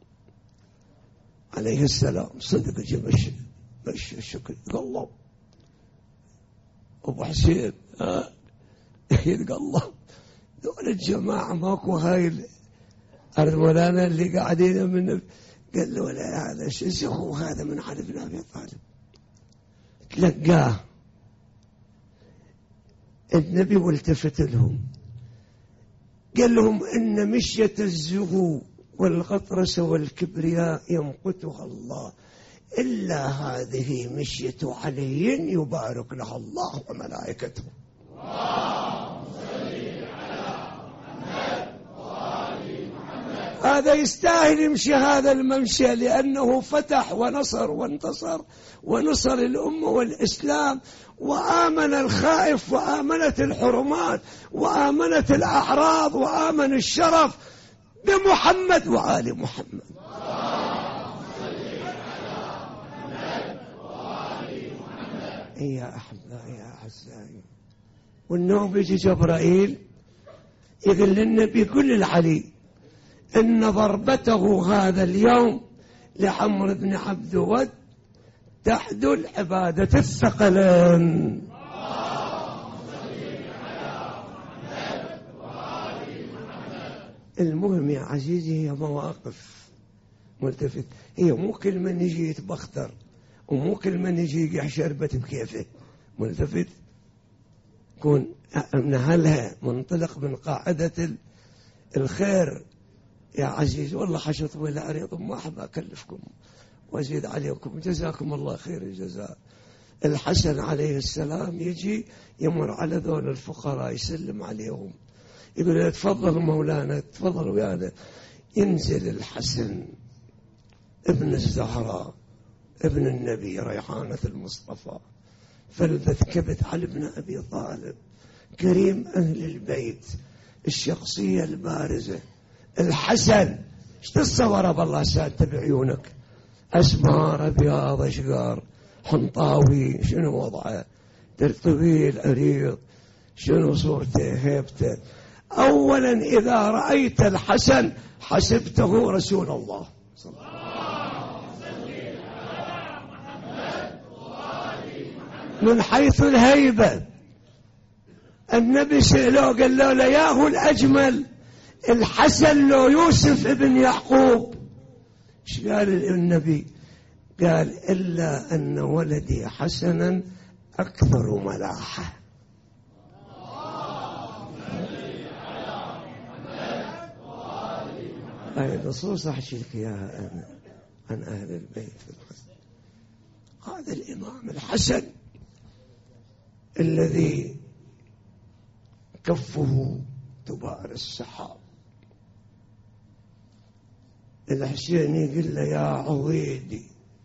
عليه السلام صدق جمش مش الشكر قال الله. أبو حسين ها قال الله: دول الجماعة ماكو هاي الأرملانة اللي قاعدين من. قال له: لا، هذا شو زهو هذا من علي بن أبي طالب. تلقاه النبي والتفت لهم قال لهم: إن مشية الزهو والغطرس والكبرياء يمقتها الله، إلا هذه مشية علي يبارك لها الله وملائكته. اللهم صل على محمد وآل محمد. هذا يستاهل يمشي هذا الممشى، لأنه فتح ونصر وانتصر ونصر الأمة والإسلام، وآمن الخائف، وآمنت الحرمات، وآمنت الأعراض، وآمن الشرف بمحمد وآل محمد. اللهم صل على محمد وآل محمد. يا أحبائي يا أحسائي، والنوم يجي جبرائيل يقول للنبي: قل للعلي إن ضربته هذا اليوم لعمرو بن عبد ود تحدو العبادة الثقلين. المهم يا عزيزي هي مواقف ملتفت، هي مو كل من يجي يتبختر ومو كل من يجي يحشربت بكيفه، ملتفت كون نهلها منطلق من قاعدة الخير. يا عزيز والله حشر طويل عريض ما أحب أكلفكم وأزيد عليكم، جزاكم الله خير الجزاء. الحسن عليه السلام يجي يمر على ذول الفقراء يسلم عليهم، يقول تفضلوا مولانا تفضلوا ويانا. ينزل الحسن ابن الزهراء ابن النبي ريحانة المصطفى فلذة كبت على ابن أبي طالب، كريم أهل البيت، الشخصية البارزة. الحسن ايش تتصور بالله سادة بعيونك؟ أسمار أبيض أشقار حنطاوي، شنو وضعه؟ طويل عريض، شنو صورته هيبته؟ أولا إذا رأيت الحسن حسبته رسول الله صلى الله عليه وسلم من حيث الهيبة. النبي سأله قال له لياه الأجمل الحسن لو يوسف ابن يعقوب. ايش قال النبي؟ قال إلا أن ولدي حسنا أكثر ملاحة. هاي نصوص أحكي لك إياها أنا عن أهل البيت. هذا الإمام الحسن الذي كفه تبار السحاب، الحسين يقول له يا عضيدي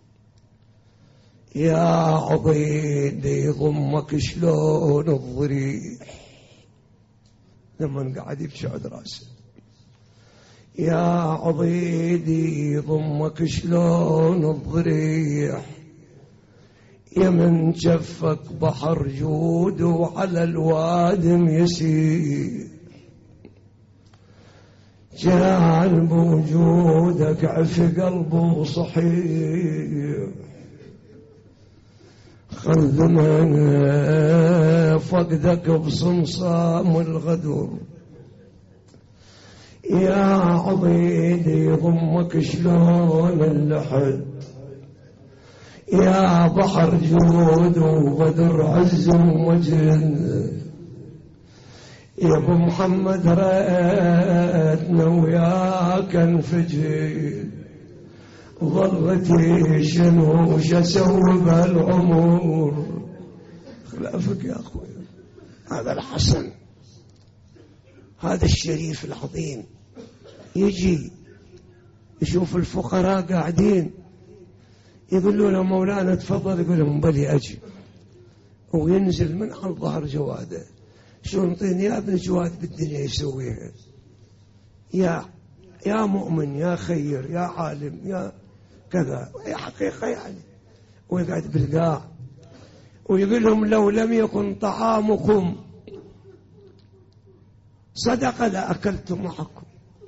يا عضيدي ضمك شلون الضريح، لما قاعد يبكي عود راسه، يا عضيدي ضمك شلون الضريح، يا من جفك بحر جود وعلى الوادم يسير، جعل بوجودك عف قلبه صحيح، خذ من فقدك بصمصام الغدر، يا عضيدي ضمك شلون اللحد، يا بحر جود وبدر عز ومجد، يا ابو محمد رأيتنا وياك انفجر، ظلتي شنو شسوي بهالعمر، خلافك يا اخوي. هذا الحسن هذا الشريف العظيم يجي يشوف الفقراء قاعدين يقولوا له مولانا تفضل، يقول لهم بلي أجي، وينزل من على ظهر جواده شو انطيني يا ابن جواد بالدنيا يسويها، يا يا مؤمن يا خير يا عالم يا كذا، هي حقيقة يعني. ويقعد بالقاع ويقول لهم لو لم يكن طعامكم صدقة لأكلت معكم،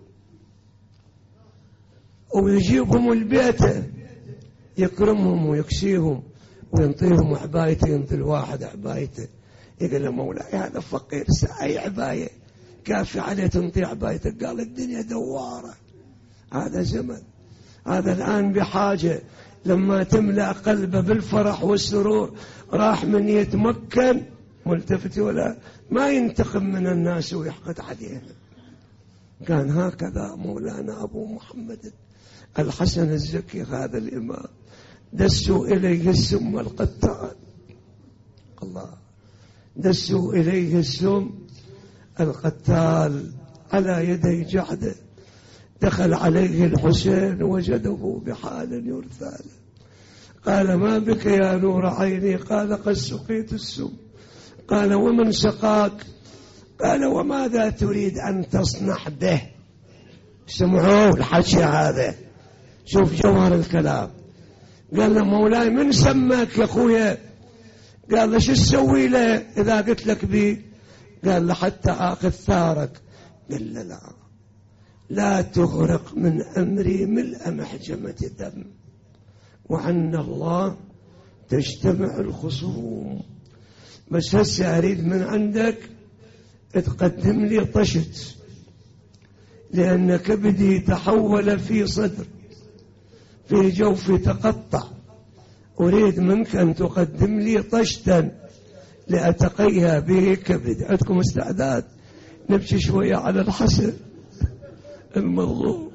ويجيبهم البيت يكرمهم ويكسيهم وينطيهم عبايته، ينطي الواحد عبايته، يقول له مولاي هذا فقير ساعي عباية كافي عليه تنطي عبايتك، قال الدنيا دوارة، هذا زمن، هذا الآن بحاجة لما تملأ قلبه بالفرح والسرور راح من يتمكن ملتفت ولا ما ينتقم من الناس ويحقد عليهم. كان هكذا مولانا أبو محمد الحسن الزكي هذا الإمام، دسوا إليه السم القتال، الله دسوا إليه السم القتال على يدي جعده، دخل عليه الحسين وجده بحال يرثى له، قال ما بك يا نور عيني؟ قال قد سقيت السم. قال ومن سقاك؟ قال وماذا تريد أن تصنع به؟ سمعوه الحكي هذا، شوف جوهر الكلام. قال له مولاي من سماك يا أخويا؟ قال له شو تسوي له إذا قلت لك بي؟ قال له حتى آخذ ثارك. قال له لا، لا تغرق من أمري ملء محجمة الدم، وعن الله تجتمع الخصوم. بس هسه أريد من عندك تقدم لي طشت، لأن كبدي تحول في صدر، في جوفي تقطع. أريد منك أن تقدم لي طشتا لأتقيها به كبد. عندكم استعداد نمشي شوية على الحسن المظلوم؟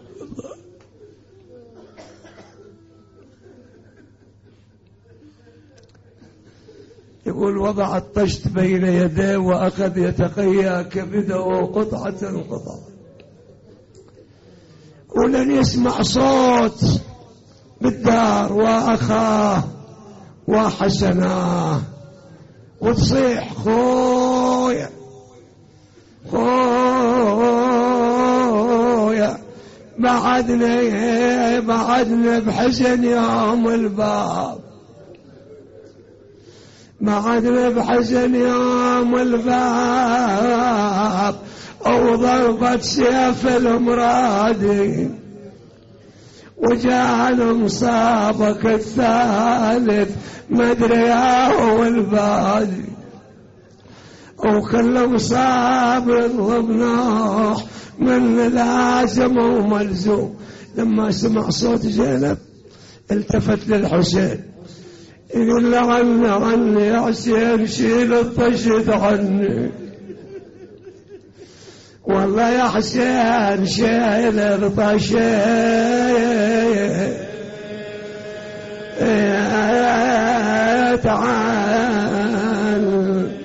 يقول وضع الطشت بين يديه وأخذ يتقيا كبده قطعة قطعة، ولن يسمع صوت بالدار وأخاه وحسناه، وتصيح خويا خويا بعدنا بعدنا بحزن يوم الباب، بعدنا بحزن يوم الباب، أو ضربة سيف المرادي، وجاء مصابك الثالث مدري يا البادي، وكل مصاب يطلب نوح من لازم وملزوم. لما سمع صوت زينب التفت للحسين يقول له عني عني يا حسين شيل الطشت عني، والله يا حسين شيل الطشت تعال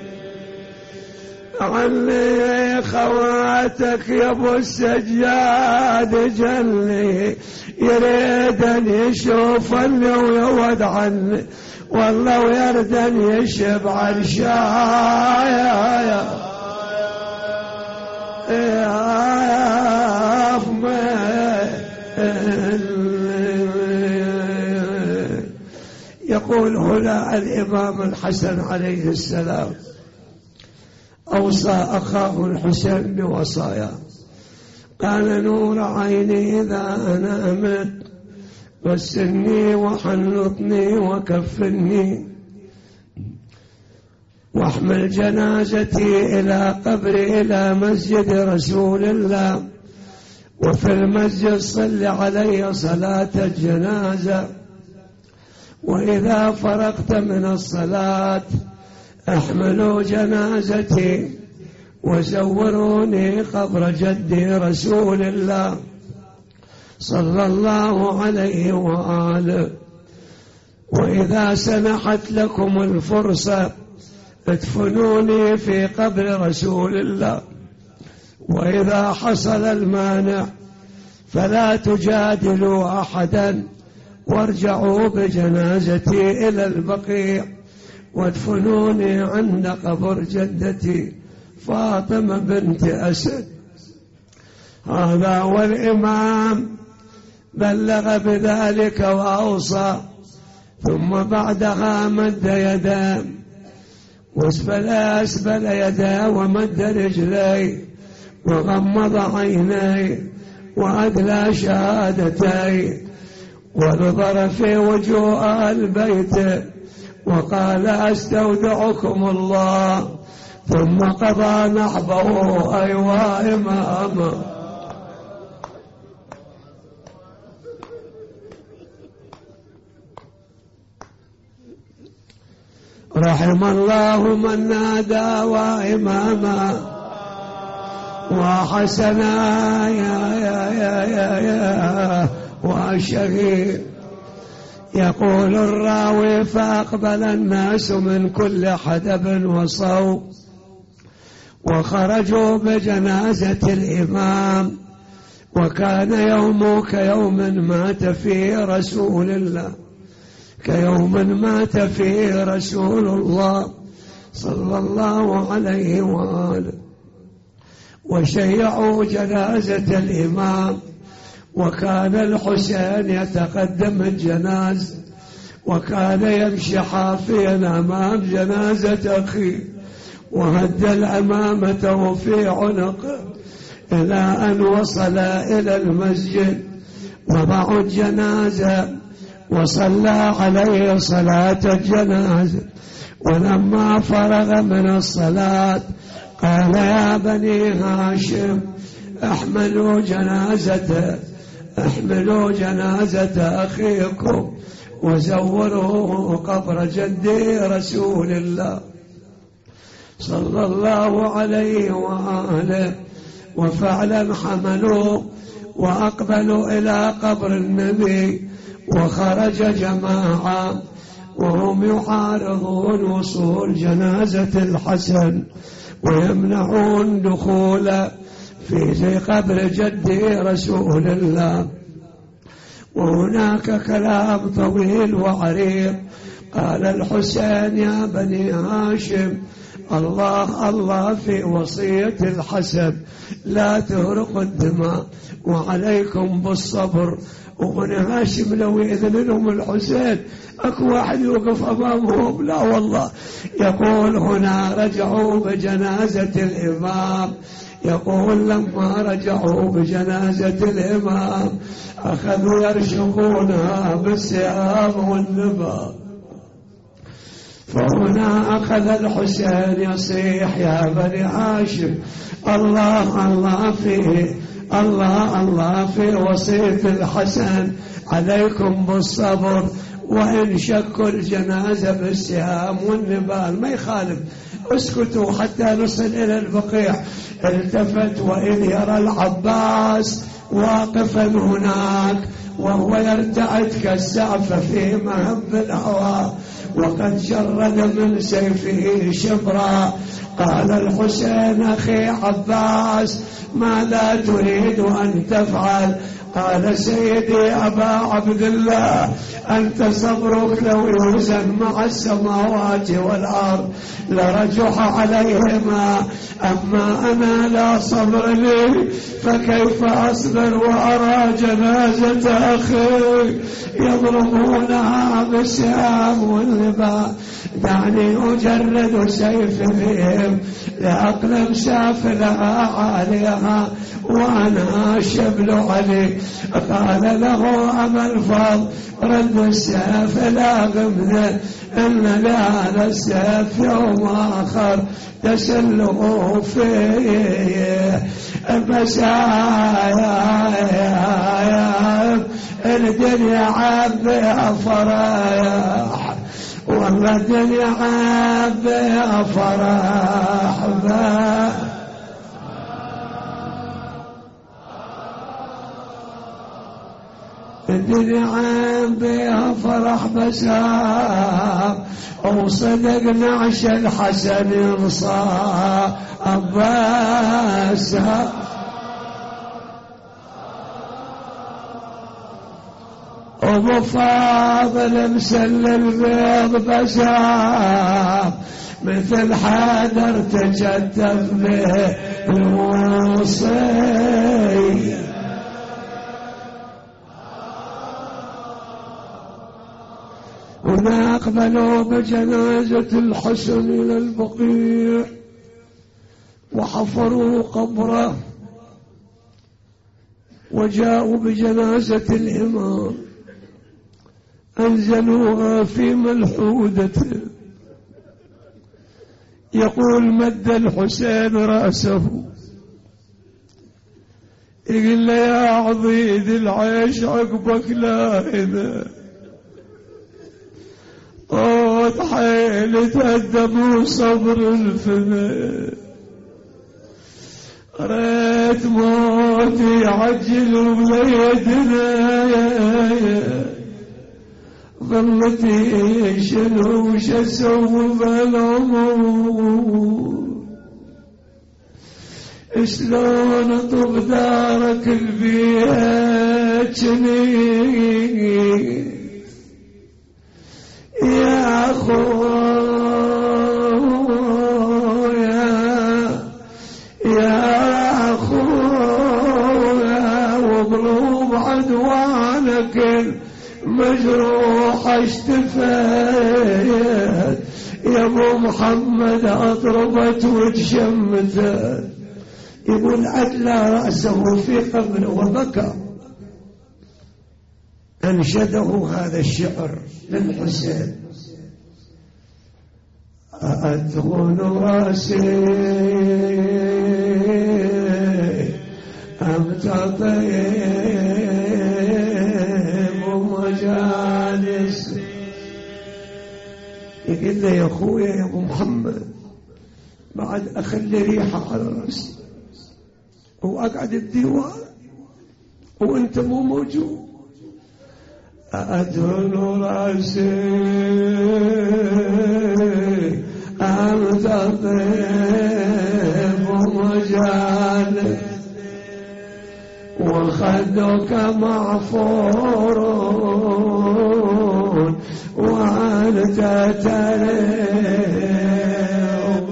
عني خواتك يا ابو السجاد جلي، يريد ان يشوفني ويود عني، والله ويرد ان يشبع الشايا يا يقول هنا الإمام الحسن عليه السلام أوصى أخاه الحسين بوصايا، قال نور عيني إذا أنامت غسلني وحنطني وكفني، واحمل جنازتي إلى قبري إلى مسجد رسول الله، وفي المسجد صل علي صلاة الجنازة، وإذا فرغت من الصلاة احملوا جنازتي وزوروني قبر جدي رسول الله صلى الله عليه وآله، وإذا سنحت لكم الفرصة ادفنوني في قبر رسول الله، وإذا حصل المانع فلا تجادلوا أحدا، وارجعوا بجنازتي إلى البقيع وادفنوني عند قبر جدتي فاطمة بنت أسد. هذا والإمام بلغ بذلك وأوصى، ثم بعدها مد يداه واسبل أسبل يداه ومد رجليه وغمض عينيه وأدلى شهادتيه ونظر في وجوه البيت وقال أستودعكم الله، ثم قضى نحبه أيوا إمامه. رحم الله من نادى وإماما وحسنا يا يا يا يا يا وشهيد. يقول الراوي فأقبل الناس من كل حدب وصوب وخرجوا بجنازة الإمام، وكان يوم كيوم مات فيه رسول الله، كيوم مات فيه رسول الله صلى الله عليه وآله. وشيعوا جنازة الإمام، وكان الحسين يتقدم الجنازة، وكان يمشي حافيا أمام جنازة أخيه، وهد الأمامة في عنقه إلى أن وصل إلى المسجد وضعوا الجنازة وصلى عليه صلاة الجنازة. ولما فرغ من الصلاة قال يا بني هاشم احملوا جنازته احملوا جنازة أخيكم وزوروا قبر جدي رسول الله صلى الله عليه وآله. وفعلا حملوا وأقبلوا إلى قبر النبي، وخرج جماعة وهم يعارضون وصول جنازة الحسن ويمنعون دخوله في قبر جدي رسول الله. وهناك كلام طويل وعريض. قال الحسين يا بني هاشم الله الله في وصية الحسن لا تهرقوا الدماء وعليكم بالصبر. وبني هاشم لو يأذن لهم الحسين اكو واحد يوقف امامهم؟ لا والله. يقول هنا رجعوا بجنازة الإمام، يقول لما رجعوا بجنازة الإمام أخذوا يرشقونها بالسهام والنبا. فهنا أخذ الحسين يصيح يا بني هاشم الله الله فيه الله الله في وصية الحسن عليكم بالصبر، وإن شكوا الجنازة بالسهام والنبال ما يخالف، اسكتوا حتى نصل إلى البقيع. التفت وإذ يرى العباس واقفا هناك وهو يرتعد كالسعف في مهب الهواء وقد جرد من سيفه شبرا. قال الحسين أخي عباس ماذا تريد أن تفعل؟ قال سيدي أبا عبد الله أنت صبرك لو يوزن مع السماوات والأرض لرجح عليهما، أما أنا لا صبر لي فكيف أصبر وأرى جنازة أخي يضربونها بالسهام واللباء؟ دعني أجرد سيف فيهم لأقلم سافلها عليها وأنا شبل علي. قال له أبا الفضل رد السيف لا غمده إن لهذا السيف يوم آخر تسله فيه. بس الدنيا عبها فرح والله الدنيا عبها فرح الدنيا عام بها فرح بسام وصدق نعش الحسن ينصاب بسام أبو فاضل مسلل بيض بسام مثل حادر تجدد به الوصي. هنا أقبلوا بجنازة الحسن إلى البقيع وحفروا قبره وجاءوا بجنازة الإمام أنزلوها في ملحودته. يقول مد الحسين رأسه يقول له يا عضيد العيش عقبك لا إذا طوت حيل تهدم صبر الفنا ريت موتي عجل بيدنا ظلتي شنو شسو بالعمر شلون اطب دارك البيت شني يا أخويا يا أخويا واضرب عدوانك مجروح اشتفيت يا ابو محمد اضربت وتشمتت يقول أدلى رأسه في قبره وبكى. أنشده هذا الشعر للحسين: أدخل رأسي أم تطيب مجالس. يقول له: يا أخويا يا أبو محمد، بعد أخلي ريحة على رأسي وأقعد الديوان وأنت مو موجود. أدخل رأسي أم تطيب مجالس وخدك معفور وأنت تريم.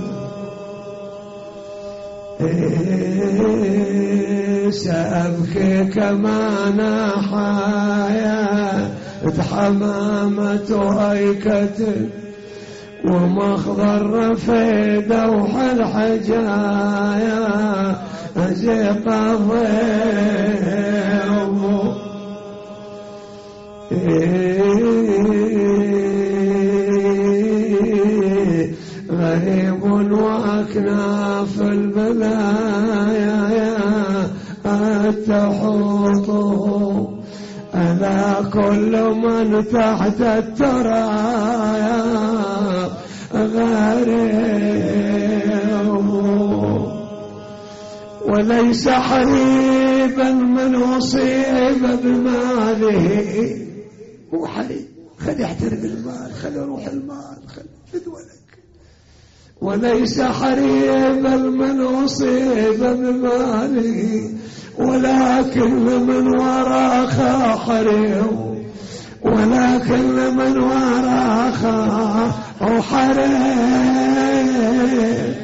سأبكي كما نحايا حمامة أيكة ومخضر في دوح الحجايا أزيق الضيم. غريب وأكناف البلايا تحوطه ألا كل من تحت الترايا غريب. وليس حريبا من أصيب بماله. هو حريب، خلي يحترم المال، خلي يروح المال، خلي فدولك. وليس حريبا من أصيب بماله ولكن من وراء أخاه حريب. ولكن من وراء أخاه حريب.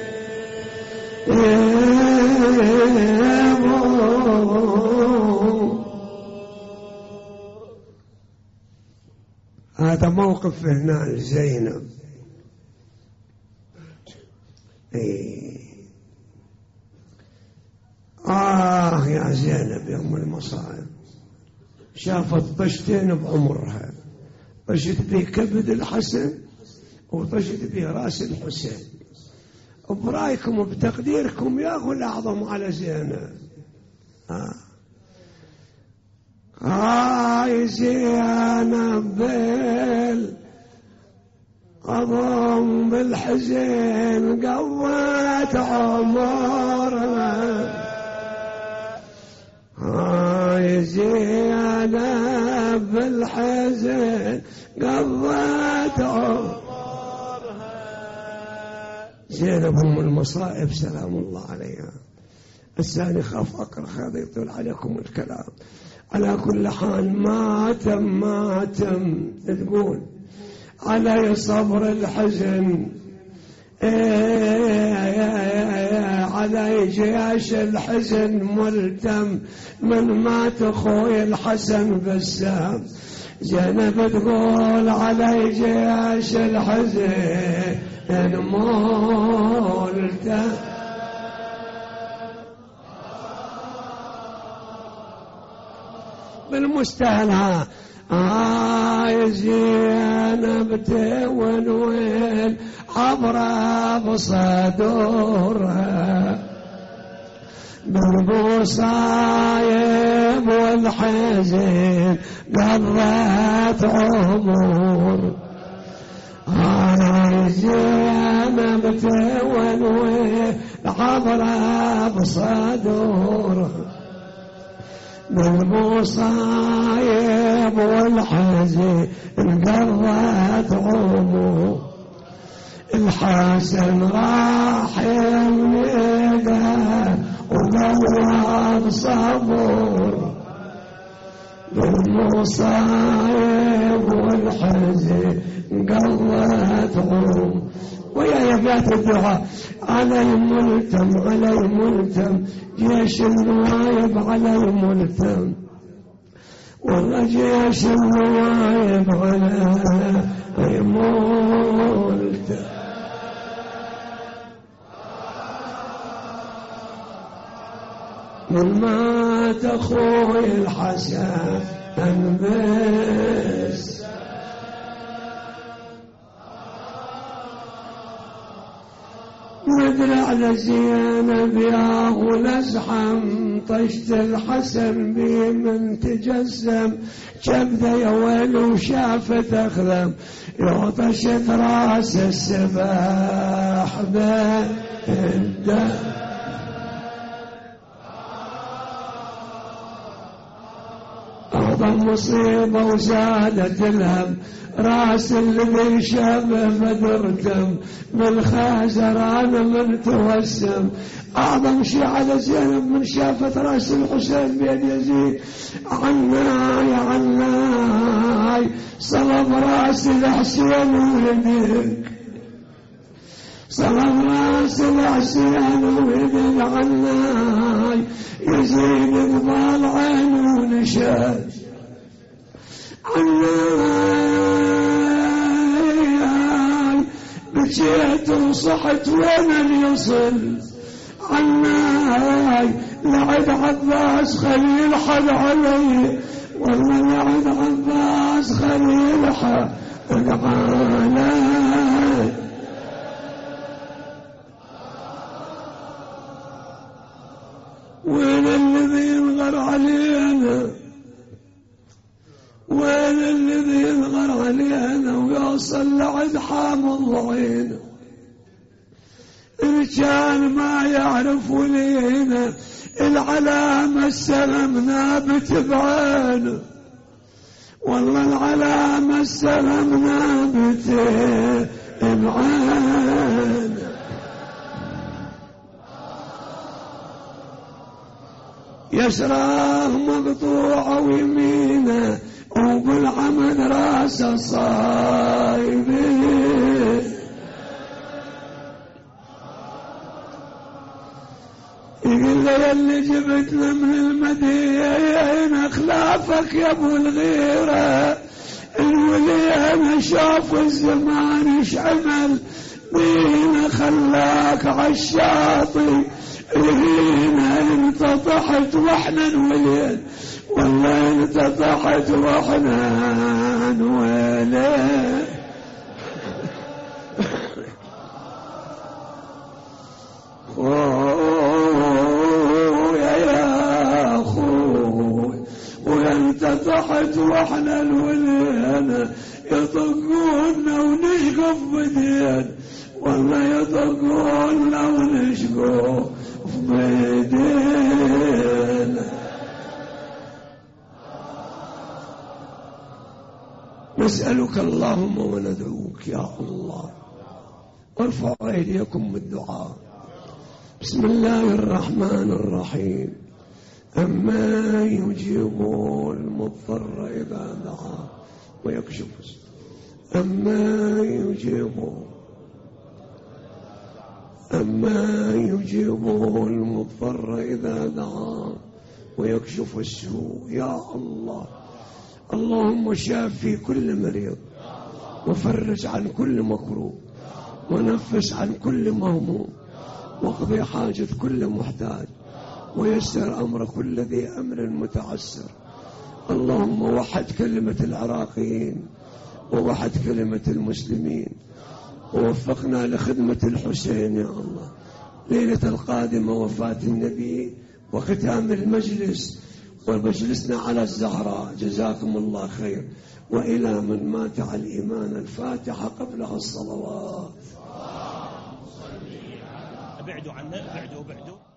هذا موقف هنا لزينب. إيه. آه يا زينب يا أم المصائب، شافت طشتين بعمرها، طشت بي كبد الحسن وطشت بي راس الحسين. برأيكم وبتقديركم يا أخو الأعظم على زينب. آه هاي زينب بال قضم بالحزن قوت عمرها. هاي زينب بالحزن قوت عمرها. زينب أم المصائب سلام الله عليها. الثاني خاف أقرأ هذا يطول عليكم الكلام. على كل حال ما تم ما تم تقول علي صبر الحزن. علي جيش الحزن ملتم من مات خوي الحسن بسام. زينب تقول علي جيش الحزن ملتم بالمستهلها. آه زينب تون وين عبرة بصدورها بالمصايب والحزن قضت عمر. آه زينب تون وين عبرة بصدورها بالمصايب والحزن قضت عمر. الحسن راح يمنده وضوى صبر بالمصايب والحزن قضت عمر. ويا يبيات الدعاء على الملتم على الملتم جيش النوايب على الملتم. والله جيش النوايب على الملتم. من مات أخوي الحسن بس ندري على زينب يا ولزحم طشت الحسن بي من تجسم كبده يا ويل وشافت أخذم يطشت راس السباح بالدم أعظم مصيبة وزادت الهم راس الذي شابه بدرتم من خازران من توسم أعظم شيء على زينب من شافت راس الحسين بين يزيد عناي عناي صلب راس الحسين ويدك صلب راس الحسين ويدك عناي يزيد قبال عين ونشاد عناي بجيت وصحت وين يصل عناي لعد عباس خليل حد علي والله لعد عباس خليل حد علي وين الذي ينغر علينا وين الذي ينغر علينا ويوصل لعد حامض عينه إن كان ما يعرف لينا العلامة السلام نابت بعينه والله العلامة السلام نابت بعينه يسراه مقطوع ويمينه وبالعمد راسه صايبه يقول لي اللي جبتنا من المدينة خلافك يا ابو الغيرة الولينا شاف الزمان ايش عمل بينا خلاك عالشاطئ هنا انت طحت واحنا نولين والله انت طحت واحنا نولين خويا يا خوي وانت طحت واحنا نولين يطقونا ونشقف بدين والله يطقونا ونشقف بدين نسألك اللهم وندعوك يا الله وارفعوا أيديكم بالدعاء بسم الله الرحمن الرحيم أما يجيب المضطر إذا دعاه ويكشف أما يجيب أما يجيب المضطر إذا دعاه ويكشف السوء يا الله اللهم شافي كل مريض وفرج عن كل مكروب ونفس عن كل مهموم واقضي حاجة كل محتاج ويسر أمر كل ذي أمر متعسر اللهم وحد كلمة العراقيين ووحد كلمة المسلمين ووفقنا لخدمة الحسين يا الله ليلة القادمة وفاة النبي وختام المجلس ومجلسنا على الزهراء جزاكم الله خير وإلى من مات على الإيمان الفاتحة قبلها الصلوات ابعدوا عنا ابعدوا ابعدوا